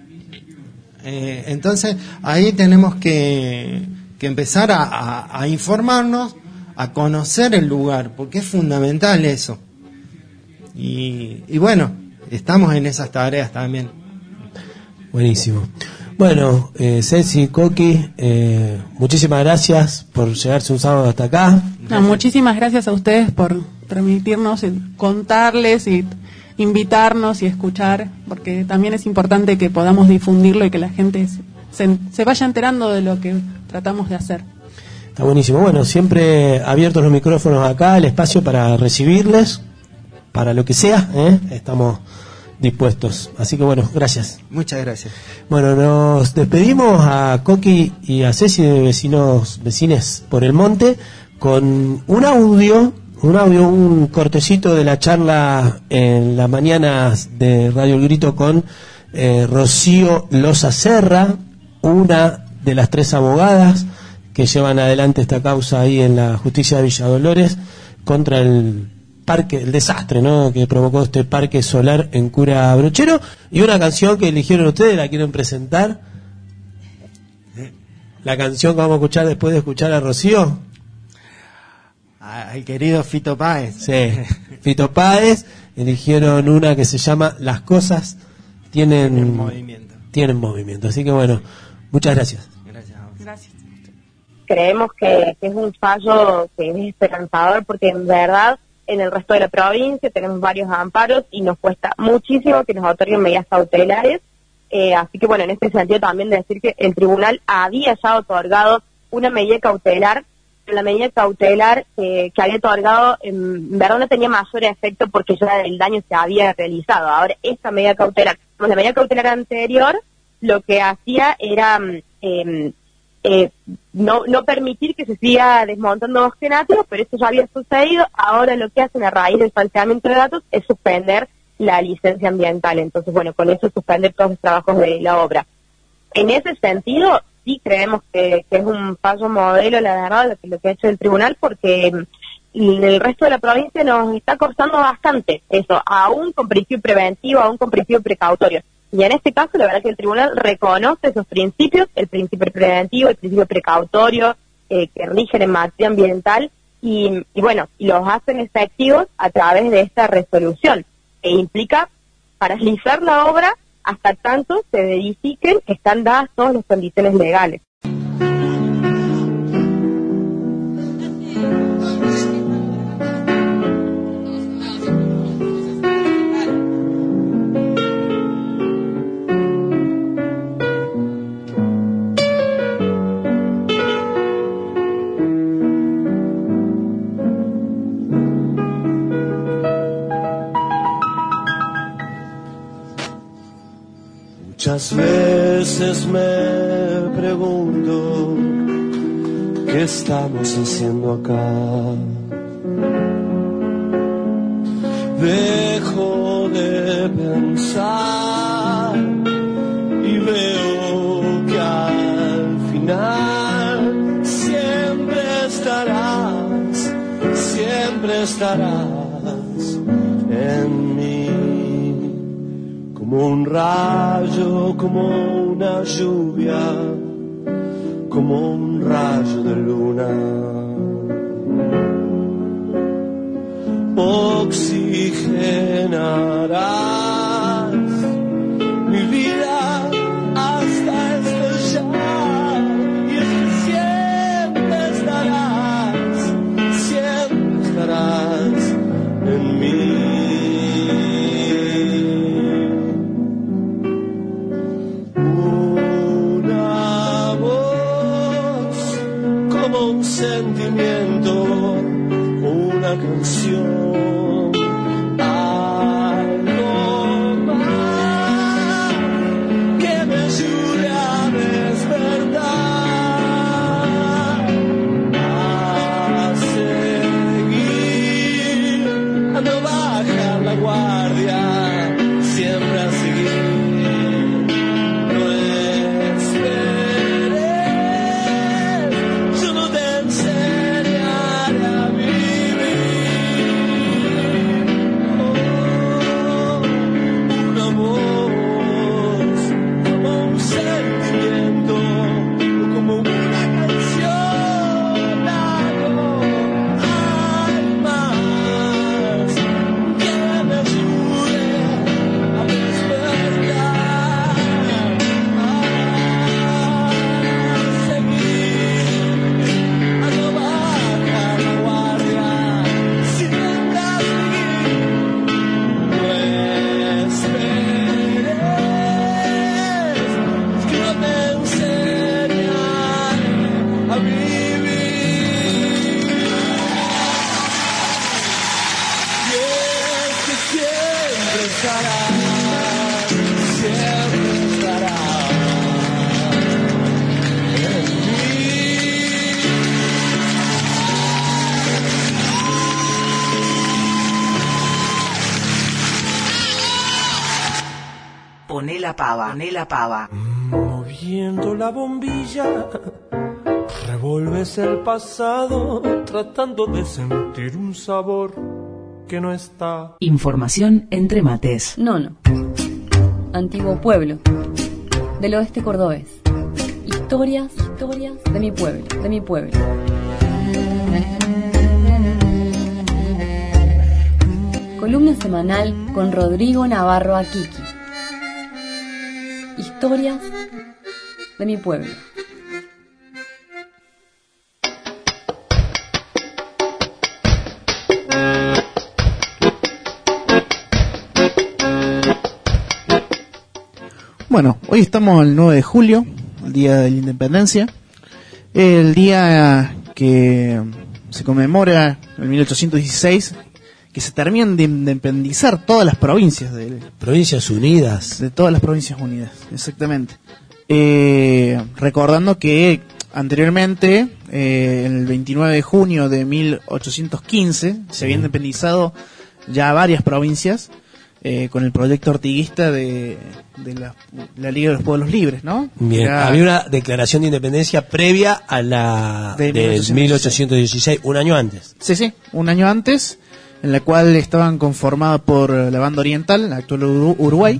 Eh, entonces, ahí tenemos que, que empezar a, a, a informarnos, a conocer el lugar, porque es fundamental eso. Y, y bueno, estamos en esas tareas también. Buenísimo. Bueno, eh, Ceci, Coqui, eh, muchísimas gracias por llegarse un sábado hasta acá. No, muchísimas gracias a ustedes por permitirnos eh, contarles y invitarnos y escuchar, porque también es importante que podamos difundirlo y que la gente se, se, se vaya enterando de lo que tratamos de hacer. Está buenísimo. Bueno, siempre abiertos los micrófonos acá, el espacio para recibirles, para lo que sea, ¿eh? Estamos dispuestos. Así que bueno, gracias. Muchas gracias. Bueno, nos despedimos a Coqui y a Ceci de Vecinos, Vecines por el Monte, con un audio, un audio, un cortecito de la charla en las mañanas de Radio El Grito con eh, Rocío Loza Serra, una de las tres abogadas que llevan adelante esta causa ahí en la justicia de Villa Dolores contra el parque, el desastre, ¿no?, que provocó este parque solar en Cura Brochero, y una canción que eligieron ustedes, la quieren presentar. La canción que vamos a escuchar después de escuchar a Rocío. Al querido Fito Páez. Sí, Fito Páez, eligieron una que se llama Las cosas tienen, tienen movimiento. Tienen movimiento. Así que bueno, muchas gracias. Gracias. Gracias. Creemos que, que es un fallo que es esperanzador, porque en verdad en el resto de la provincia tenemos varios amparos y nos cuesta muchísimo que nos otorguen medidas cautelares. Eh, así que bueno, en este sentido también decir que el tribunal había ya otorgado una medida cautelar, pero la medida cautelar eh, que había otorgado en verdad no tenía mayor efecto porque ya el daño se había realizado. Ahora esta medida cautelar, la medida cautelar anterior lo que hacía era eh, eh, no, no permitir que se siga desmontando bosque nativo, pero esto ya había sucedido. Ahora lo que hacen a raíz del falseamiento de datos es suspender la licencia ambiental. Entonces, bueno, con eso suspender todos los trabajos de la obra. En ese sentido, sí creemos que, que es un fallo modelo, la verdad, lo que, lo que ha hecho el tribunal, porque en el resto de la provincia nos está costando bastante eso, aún con principio preventivo, aún con principio precautorio. Y en este caso, la verdad que el tribunal reconoce esos principios, el principio preventivo, el principio precautorio, eh, que rigen en materia ambiental, y, y bueno, los hacen efectivos a través de esta resolución, que implica paralizar la obra hasta tanto se verifiquen que están dadas todas las condiciones legales. Muchas veces me pregunto qué estamos haciendo acá. Dejo de pensar y veo que al final siempre estarás, siempre estarás en mí. Como un rayo, como una lluvia, como un rayo de luna. Oxigenarás mi vida hasta estallar. Y es que siempre estarás, siempre estarás en mí. Un sentimiento, una canción, algo siempre estará en Poné la pava, poné la pava. Moviendo la bombilla, revuelves el pasado, tratando de sentir un sabor que no está. Información entre mates. Nono. Antiguo pueblo. Del oeste cordobés. Historias, historias de mi pueblo, de mi pueblo. Columna semanal con Rodrigo Navarro Akiki. Historias de mi pueblo. Bueno, hoy estamos el nueve de julio, el día de la independencia, el día que se conmemora en mil ochocientos dieciséis, que se terminan de independizar todas las provincias. De, Provincias Unidas. De todas las provincias unidas, exactamente. Eh, recordando que anteriormente, eh, el veintinueve de junio de mil ochocientos quince, se habían independizado ya varias provincias, eh, con el proyecto ortiguista de, de la, la Liga de los Pueblos Libres, ¿no? Bien, Era, había una declaración de independencia previa a la de mil ochocientos dieciséis, un año antes. Sí, sí, un año antes, en la cual estaban conformadas por la banda oriental, la actual Uruguay,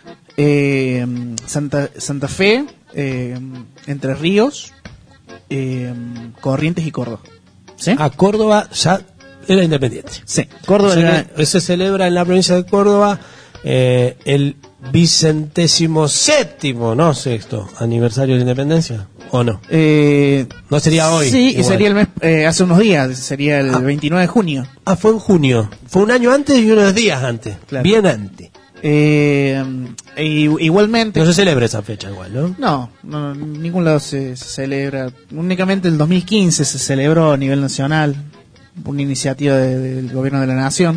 eh, Santa, Santa Fe, eh, Entre Ríos, eh, Corrientes y Córdoba. ¿Sí? A Córdoba ya era independiente. Sí, Córdoba se, era... se celebra en la provincia de Córdoba eh, el vicentésimo séptimo, no sexto, aniversario de la independencia, ¿o no? Eh, no sería hoy. Sí, igual. Sería el mes, eh, hace unos días, sería el ah. veintinueve de junio. Ah, fue en junio. Fue un año antes y unos días antes. Claro. Bien antes. Eh, igualmente. No se celebra esa fecha igual, ¿no? No, no en ningún lado se, se celebra. Únicamente el dos mil quince se celebró a nivel nacional, una iniciativa de, del gobierno de la nación,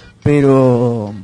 pero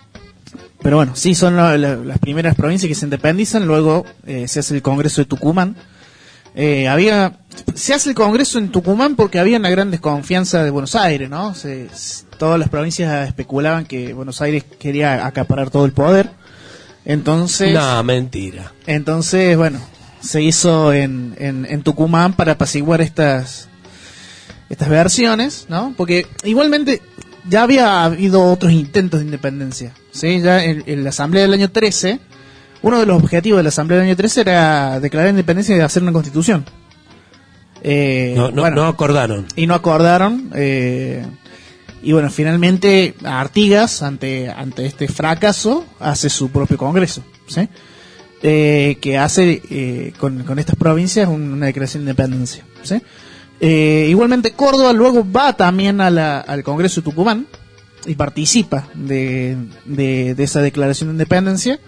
pero bueno, sí son la, la, las primeras provincias que se independizan. Luego eh, se hace el Congreso de Tucumán. Eh, había se hace el Congreso en Tucumán porque había una gran desconfianza de Buenos Aires, ¿no? Se, todas las provincias especulaban que Buenos Aires quería acaparar todo el poder. Entonces, no, mentira. Entonces, bueno, se hizo en, en, en Tucumán para apaciguar estas estas versiones, ¿no? Porque igualmente ya había habido otros intentos de independencia, ¿sí? Ya en, en la Asamblea del año trece, uno de los objetivos de la Asamblea del año trece era declarar independencia y hacer una constitución. Eh, no, no, bueno, no acordaron. Y no acordaron. Eh, y bueno, finalmente Artigas, ante ante este fracaso, hace su propio congreso, ¿sí? Eh, que hace eh, con, con estas provincias una declaración de independencia, ¿sí? Eh, igualmente Córdoba luego va también a la, al Congreso de Tucumán y participa de, de, de esa declaración de independencia.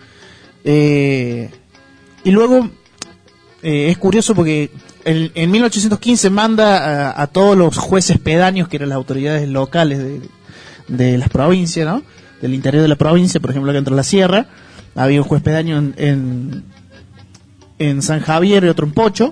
Eh, y luego eh, es curioso porque el, en mil ochocientos quince manda a, a todos los jueces pedáneos, que eran las autoridades locales de, de las provincias, ¿no? Del interior de la provincia, por ejemplo acá entre la sierra había un juez pedáneo en, en, en San Javier y otro en Pocho,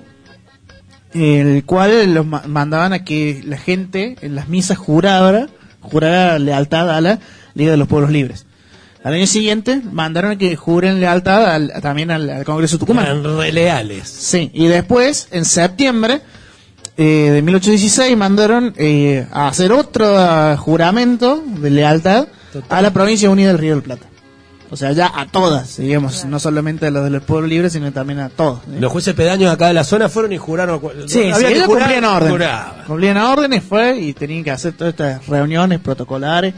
el cual los mandaban a que la gente en las misas jurara, jurara lealtad a la Liga de los Pueblos Libres. Al año siguiente mandaron a que juren lealtad al, también al, al Congreso de Tucumán. Eran re leales. Sí, y después, en septiembre eh, de mil ochocientos dieciséis, mandaron eh, a hacer otro uh, juramento de lealtad Total. a la Provincia Unida del Río de la Plata. O sea, ya a todas, digamos, no solamente a los de los pueblos libres, sino también a todos, ¿eh? Los jueces pedáneos acá de la zona fueron y juraron. Sí, había sí, que ellos jurar, cumplían órdenes. Juraba. Cumplían órdenes, fue, y tenían que hacer todas estas reuniones protocolares.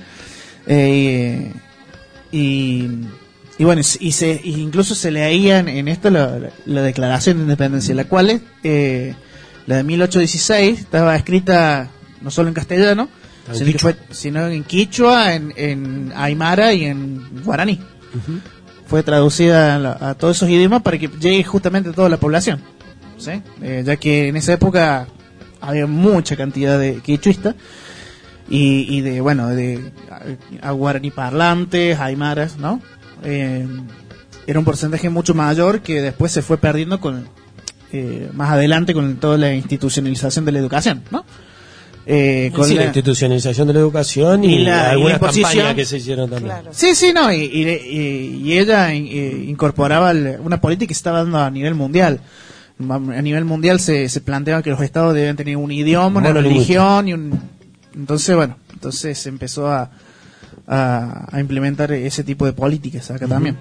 Eh, y, y bueno, y se y incluso se leían en esto la, la, la declaración de independencia, la cual, eh, la de mil ochocientos dieciséis, estaba escrita no solo en castellano, en sino, que fue, sino en quichua, en, en aymara y en guaraní. Uh-huh. Fue traducida a, la, a todos esos idiomas para que llegue justamente a toda la población, ¿sí? Eh, ya que en esa época había mucha cantidad de quichuistas y, y de, bueno, de a, a guaraní parlantes, aymaras, ¿no? eh, era un porcentaje mucho mayor que después se fue perdiendo con eh, más adelante con toda la institucionalización de la educación, ¿no? Eh, con sí, la, la institucionalización de la educación y, y la, algunas y la campañas que se hicieron también. Claro. Sí, sí, no, y, y, y, y ella eh, incorporaba una política que se estaba dando a nivel mundial. A nivel mundial se, se planteaba que los estados deben tener un idioma, una religión y un... Entonces, bueno, entonces se empezó a, a, a implementar ese tipo de políticas acá uh-huh. también.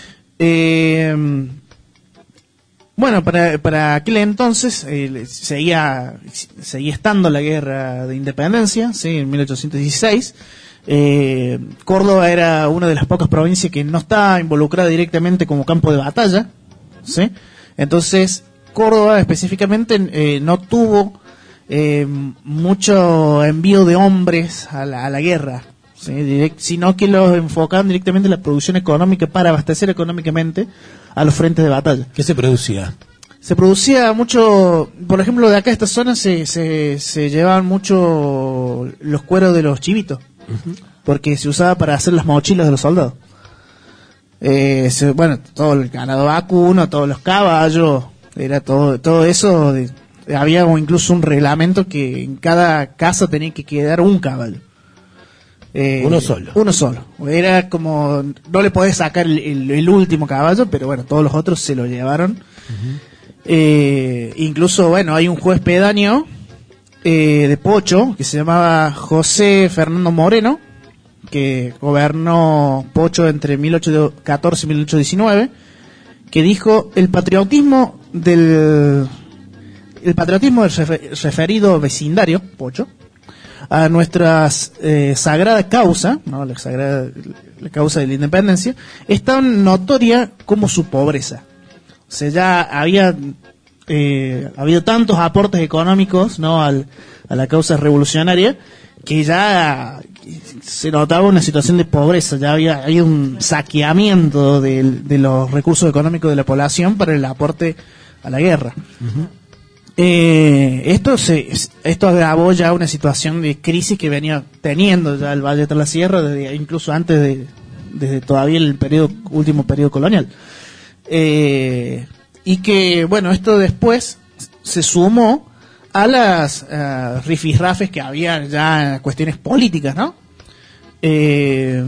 Eh, bueno, para, para aquel entonces eh, seguía, seguía estando la guerra de independencia, ¿sí? En mil ochocientos dieciséis. Eh, Córdoba era una de las pocas provincias que no estaba involucrada directamente como campo de batalla, ¿sí? Entonces, Córdoba específicamente eh, no tuvo eh, mucho envío de hombres a la, a la guerra, ¿sí? Direct, sino que los enfocaban directamente en la producción económica para abastecer económicamente a los frentes de batalla. ¿Qué se producía? Se producía mucho, por ejemplo, de acá a esta zona se, se, se llevaban mucho los cueros de los chivitos, uh-huh. porque se usaba para hacer las mochilas de los soldados. Eh, se, bueno, todo el ganado vacuno, todos los caballos, era todo todo eso. De, había incluso un reglamento que en cada casa tenía que quedar un caballo. Eh, uno solo. Uno solo. Era como, no le podés sacar el, el, el último caballo, pero bueno, todos los otros se lo llevaron. Uh-huh. Eh, incluso, bueno, hay un juez pedáneo eh, de Pocho que se llamaba José Fernando Moreno, que gobernó Pocho entre mil ochocientos catorce y mil ochocientos diecinueve, que dijo: el patriotismo del el patriotismo del refer, referido vecindario Pocho a nuestra eh, sagrada causa, ¿no? la sagrada la causa de la independencia, es tan notoria como su pobreza. O sea, ya había eh, habido tantos aportes económicos, ¿no? Al, a la causa revolucionaria, que ya se notaba una situación de pobreza, ya había, había un saqueamiento de, de los recursos económicos de la población para el aporte a la guerra. Uh-huh. Eh, esto se esto agravó ya una situación de crisis que venía teniendo ya el Valle de la Sierra, desde, incluso antes de desde todavía el periodo último periodo colonial. Eh, y que, bueno, esto después se sumó a las uh, rifirrafes que había ya en cuestiones políticas, ¿no? Eh,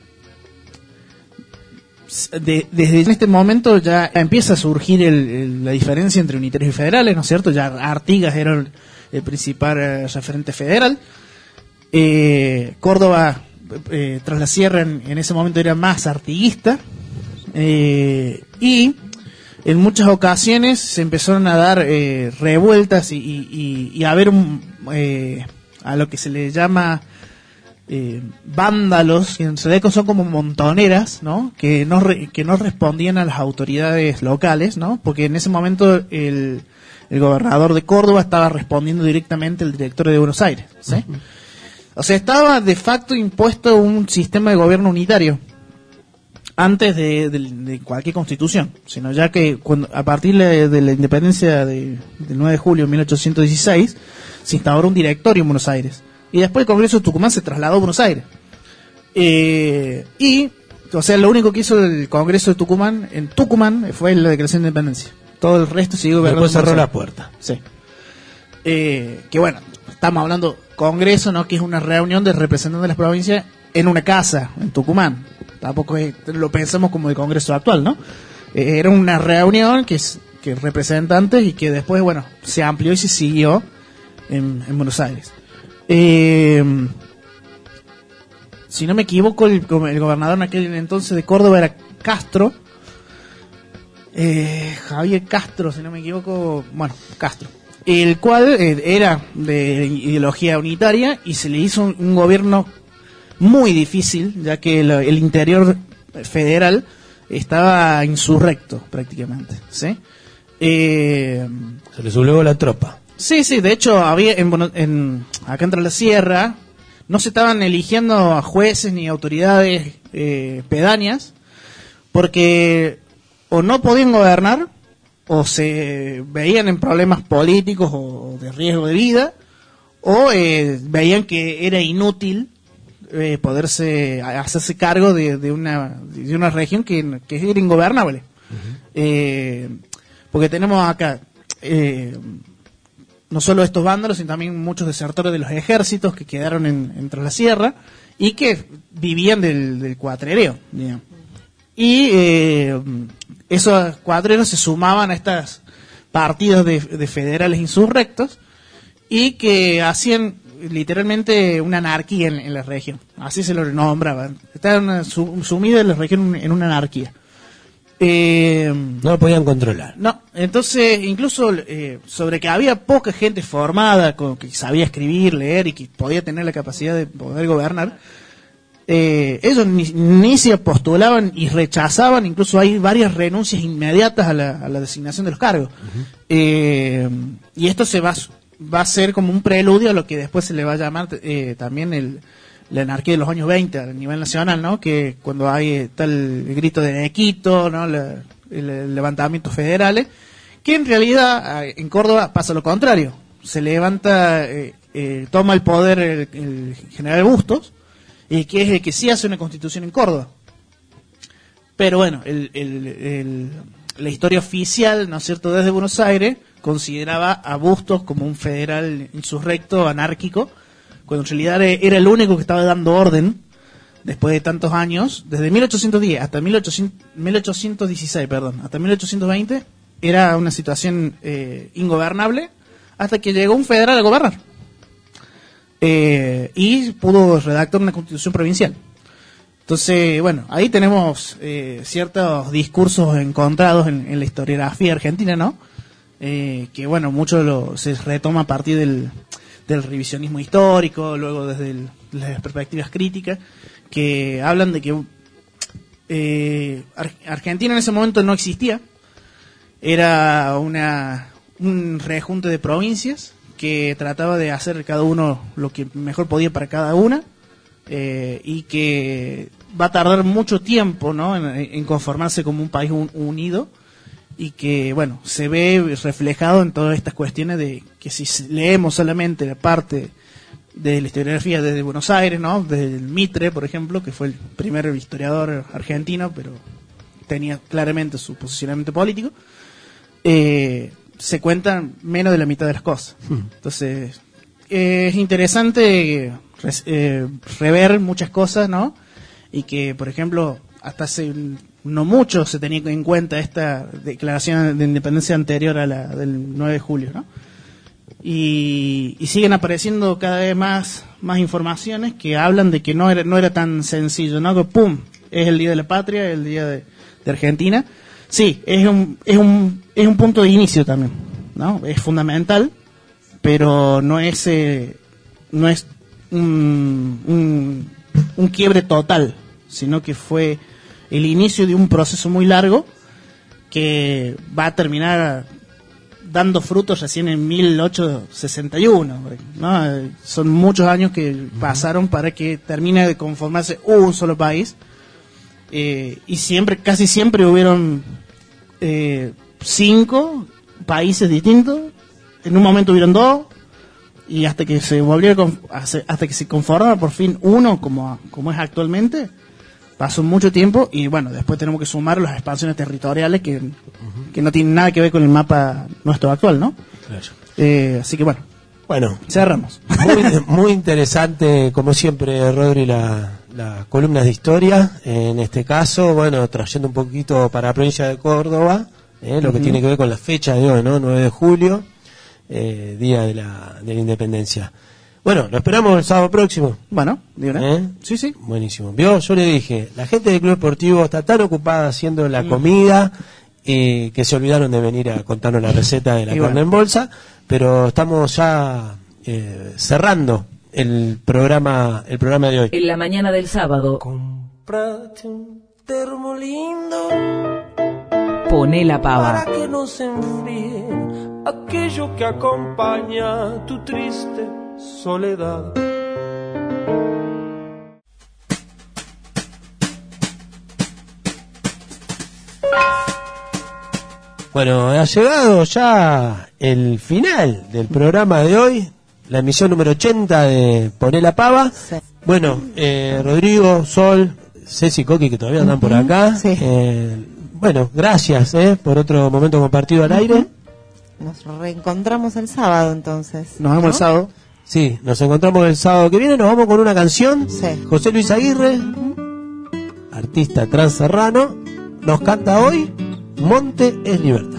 de, desde este momento ya empieza a surgir el, el, la diferencia entre unitarios y federales, ¿no es cierto? Ya Artigas era el, el principal uh, referente federal. Eh, Córdoba, eh, tras la sierra, en, en ese momento era más artiguista. Eh, y en muchas ocasiones se empezaron a dar eh, revueltas y, y, y a ver un, eh, a lo que se le llama eh, vándalos, que en realidad son como montoneras, ¿no? Que no re, que no respondían a las autoridades locales, ¿no? Porque en ese momento el, el gobernador de Córdoba estaba respondiendo directamente al directorio de Buenos Aires, ¿sí? Uh-huh. O sea, estaba de facto impuesto un sistema de gobierno unitario antes de, de, de cualquier constitución, sino ya que cuando, a partir de, de la independencia de, del nueve de julio de mil ochocientos dieciséis se instauró un directorio en Buenos Aires y después el Congreso de Tucumán se trasladó a Buenos Aires. Eh, y, o sea, lo único que hizo el Congreso de Tucumán en Tucumán fue la declaración de independencia. Todo el resto siguió gobernando. Después cerró la puerta. Sí. Eh, que bueno, estamos hablando Congreso, ¿no? Que es una reunión de representantes de las provincias en una casa en Tucumán. Tampoco es, lo pensamos como el Congreso actual, ¿no? Eh, era una reunión que es que representantes y que después, bueno, se amplió y se siguió en, en Buenos Aires. Eh, si no me equivoco, el, el gobernador en aquel entonces de Córdoba era Castro, eh, Javier Castro, si no me equivoco, bueno, Castro, el cual eh, era de ideología unitaria y se le hizo un, un gobierno muy difícil, ya que el, el interior federal estaba insurrecto prácticamente, ¿sí? Eh, se le sublevó la tropa. Sí, sí, de hecho había en, en acá entre la sierra no se estaban eligiendo a jueces ni autoridades eh, pedáneas porque o no podían gobernar o se veían en problemas políticos o de riesgo de vida o eh, veían que era inútil eh, poderse hacerse cargo de, de una de una región que, que era ingobernable. Uh-huh. eh, porque tenemos acá eh, no solo estos vándalos, sino también muchos desertores de los ejércitos que quedaron en, en tras la sierra y que vivían del, del cuatrereo, digamos. Y eh, esos cuatreros se sumaban a estas partidas de, de federales insurrectos y que hacían literalmente una anarquía en, en la región, así se lo nombraban. Estaban su, sumidos en la región en una anarquía. Eh, no lo podían controlar. No, entonces incluso eh, sobre que había poca gente formada, con, que sabía escribir, leer y que podía tener la capacidad de poder gobernar, eh, ellos ni, ni se postulaban y rechazaban, incluso hay varias renuncias inmediatas a la, a la designación de los cargos. Uh-huh. eh, y esto se va, va a ser como un preludio a lo que después se le va a llamar eh, también el la anarquía de los años veinte a nivel nacional, ¿no? Que cuando hay tal el grito de Quito, ¿no? La, el, el levantamiento federales, que en realidad en Córdoba pasa lo contrario. Se levanta, eh, eh, toma el poder el, el general Bustos, y que es el que sí hace una constitución en Córdoba. Pero bueno, el, el, el, la historia oficial, ¿no es cierto?, desde Buenos Aires, consideraba a Bustos como un federal insurrecto, anárquico, cuando en realidad era el único que estaba dando orden después de tantos años, desde mil ochocientos diez hasta mil ochocientos dieciséis, perdón, hasta mil ochocientos veinte, era una situación eh, ingobernable, hasta que llegó un federal a gobernar. Eh, y pudo redactar una constitución provincial. Entonces, bueno, ahí tenemos eh, ciertos discursos encontrados en, en la historiografía argentina, ¿no? Eh, que, bueno, mucho lo, se retoma a partir del... del revisionismo histórico, luego desde el, las perspectivas críticas, que hablan de que eh, Ar- Argentina en ese momento no existía, era una un rejunte de provincias que trataba de hacer cada uno lo que mejor podía para cada una, eh, y que va a tardar mucho tiempo, ¿no?, en, en conformarse como un país un, unido, y que, bueno, se ve reflejado en todas estas cuestiones de que si leemos solamente la parte de la historiografía desde Buenos Aires, ¿no?, desde el Mitre, por ejemplo, que fue el primer historiador argentino, pero tenía claramente su posicionamiento político, eh, se cuentan menos de la mitad de las cosas. Hmm. Entonces, eh, es interesante eh, rever muchas cosas, ¿no?, y que, por ejemplo, hasta hace no mucho se tenía en cuenta esta declaración de independencia anterior a la del nueve de julio, ¿no? Y, y siguen apareciendo cada vez más más informaciones que hablan de que no era no era tan sencillo, ¿no? Que pum, es el día de la patria, el día de, de Argentina. Sí, es un es un es un punto de inicio también, ¿no? Es fundamental, pero no es eh, no es un, un un quiebre total, sino que fue el inicio de un proceso muy largo que va a terminar dando frutos recién en mil ochocientos sesenta y uno, ¿no? Son muchos años que pasaron para que termine de conformarse un solo país, eh, y siempre, casi siempre hubieron eh, cinco países distintos, en un momento hubieron dos, y hasta que se volvió hasta que se conforma por fin uno como, como es actualmente, pasó mucho tiempo. Y bueno, después tenemos que sumar las expansiones territoriales que, uh-huh. que no tienen nada que ver con el mapa nuestro actual, ¿no? Claro. Eh, así que bueno, bueno, cerramos. Muy, muy interesante, como siempre, Rodri, la, las columnas de historia. En este caso, bueno, trayendo un poquito para la provincia de Córdoba, eh, lo uh-huh. que tiene que ver con la fecha de hoy, ¿no? nueve de julio, eh, día de la, de la independencia. Bueno, lo esperamos el sábado próximo. Bueno, ¿Eh? sí, sí. Buenísimo. Vio, yo le dije, la gente del Club Deportivo está tan ocupada haciendo la mm. comida eh, que se olvidaron de venir a contarnos la receta de la y carne bueno. en bolsa, pero estamos ya eh, cerrando el programa el programa de hoy. En la mañana del sábado. Comprate un termo lindo. Poné la pava. Para que no se enfríe aquello que acompaña tu triste soledad. Bueno, ha llegado ya el final del programa de hoy. la emisión número ochenta de Poné la Pava. Sí. Bueno, eh, Rodrigo, Sol, Ceci, Coqui, que todavía andan por acá. Sí. Eh, bueno, gracias eh, por otro momento compartido al aire. Nos reencontramos el sábado entonces. Nos vemos ¿no? el sábado. Sí, nos encontramos el sábado que viene, nos vamos con una canción. Sí. José Luis Aguirre, artista transerrano, nos canta hoy Monte es Libertad.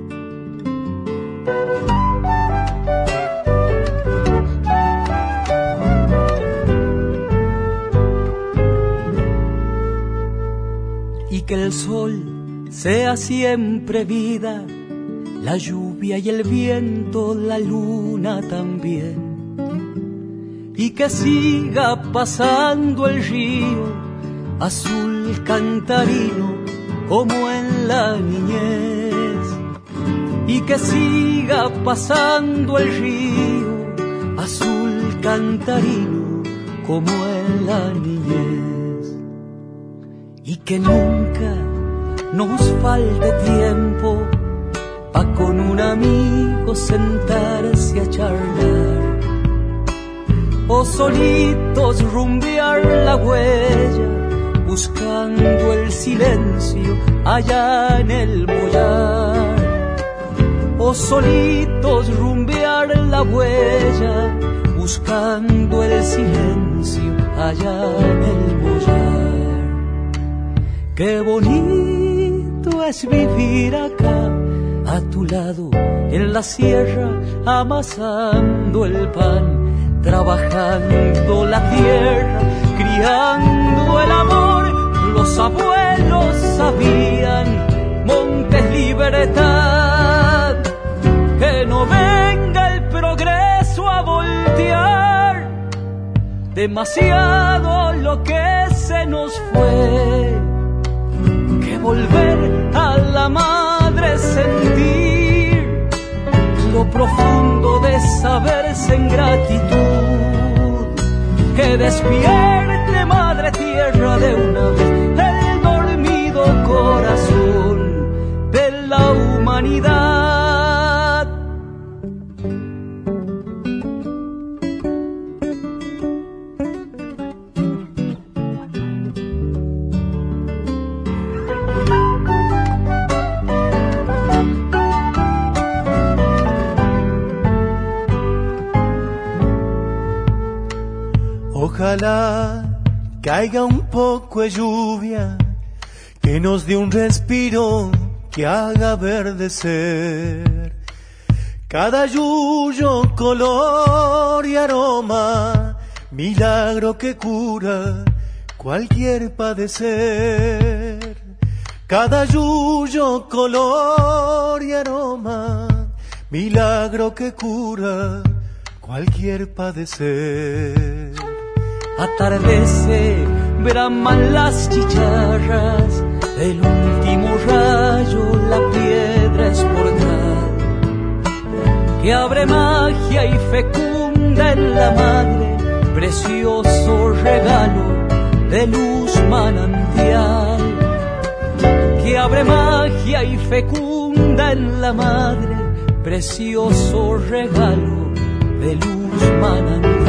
Y que el sol sea siempre vida, la lluvia y el viento, la luna también. Y que siga pasando el río, azul cantarino, como en la niñez. Y que siga pasando el río, azul cantarino, como en la niñez. Y que nunca nos falte tiempo pa' con un amigo sentarse a charlar, o solitos rumbear la huella, buscando el silencio allá en el mollar. O solitos rumbear la huella, buscando el silencio allá en el mollar. Qué bonito es vivir acá, a tu lado, en la sierra, amasando el pan, trabajando la tierra, criando el amor. Los abuelos sabían, Montes libertad, que no venga el progreso a voltear demasiado lo que se nos fue, que volver a la madre sentir lo profundo de saberse en gratitud, que despierte madre tierra de una vez el dormido corazón de la humanidad. Ojalá caiga un poco de lluvia que nos dé un respiro que haga verdecer cada yuyo, color y aroma, milagro que cura cualquier padecer. Cada yuyo, color y aroma, milagro que cura cualquier padecer. Atardece, braman las chicharras, el último rayo, la piedra es portal, que abre magia y fecunda en la madre, precioso regalo de luz manantial, que abre magia y fecunda en la madre, precioso regalo de luz manantial.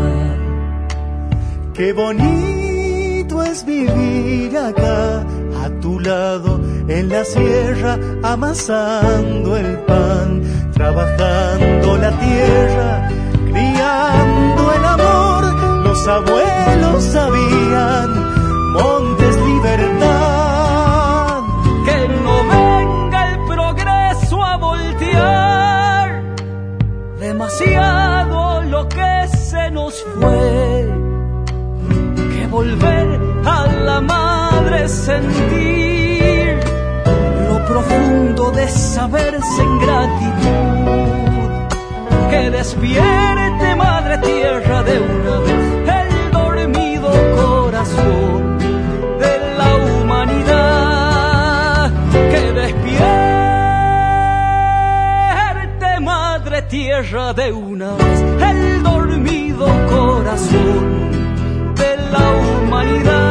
Qué bonito es vivir acá, a tu lado, en la sierra, amasando el pan, trabajando la tierra, criando el amor. Los abuelos sabían, Montes libertad, que no venga el progreso a voltear demasiado lo que se nos fue, que volver a la madre sentir lo profundo de saberse en gratitud, que despierte madre tierra de una vez el dormido corazón de la humanidad, que despierte madre tierra de una vez el dormido corazón de la humanidad.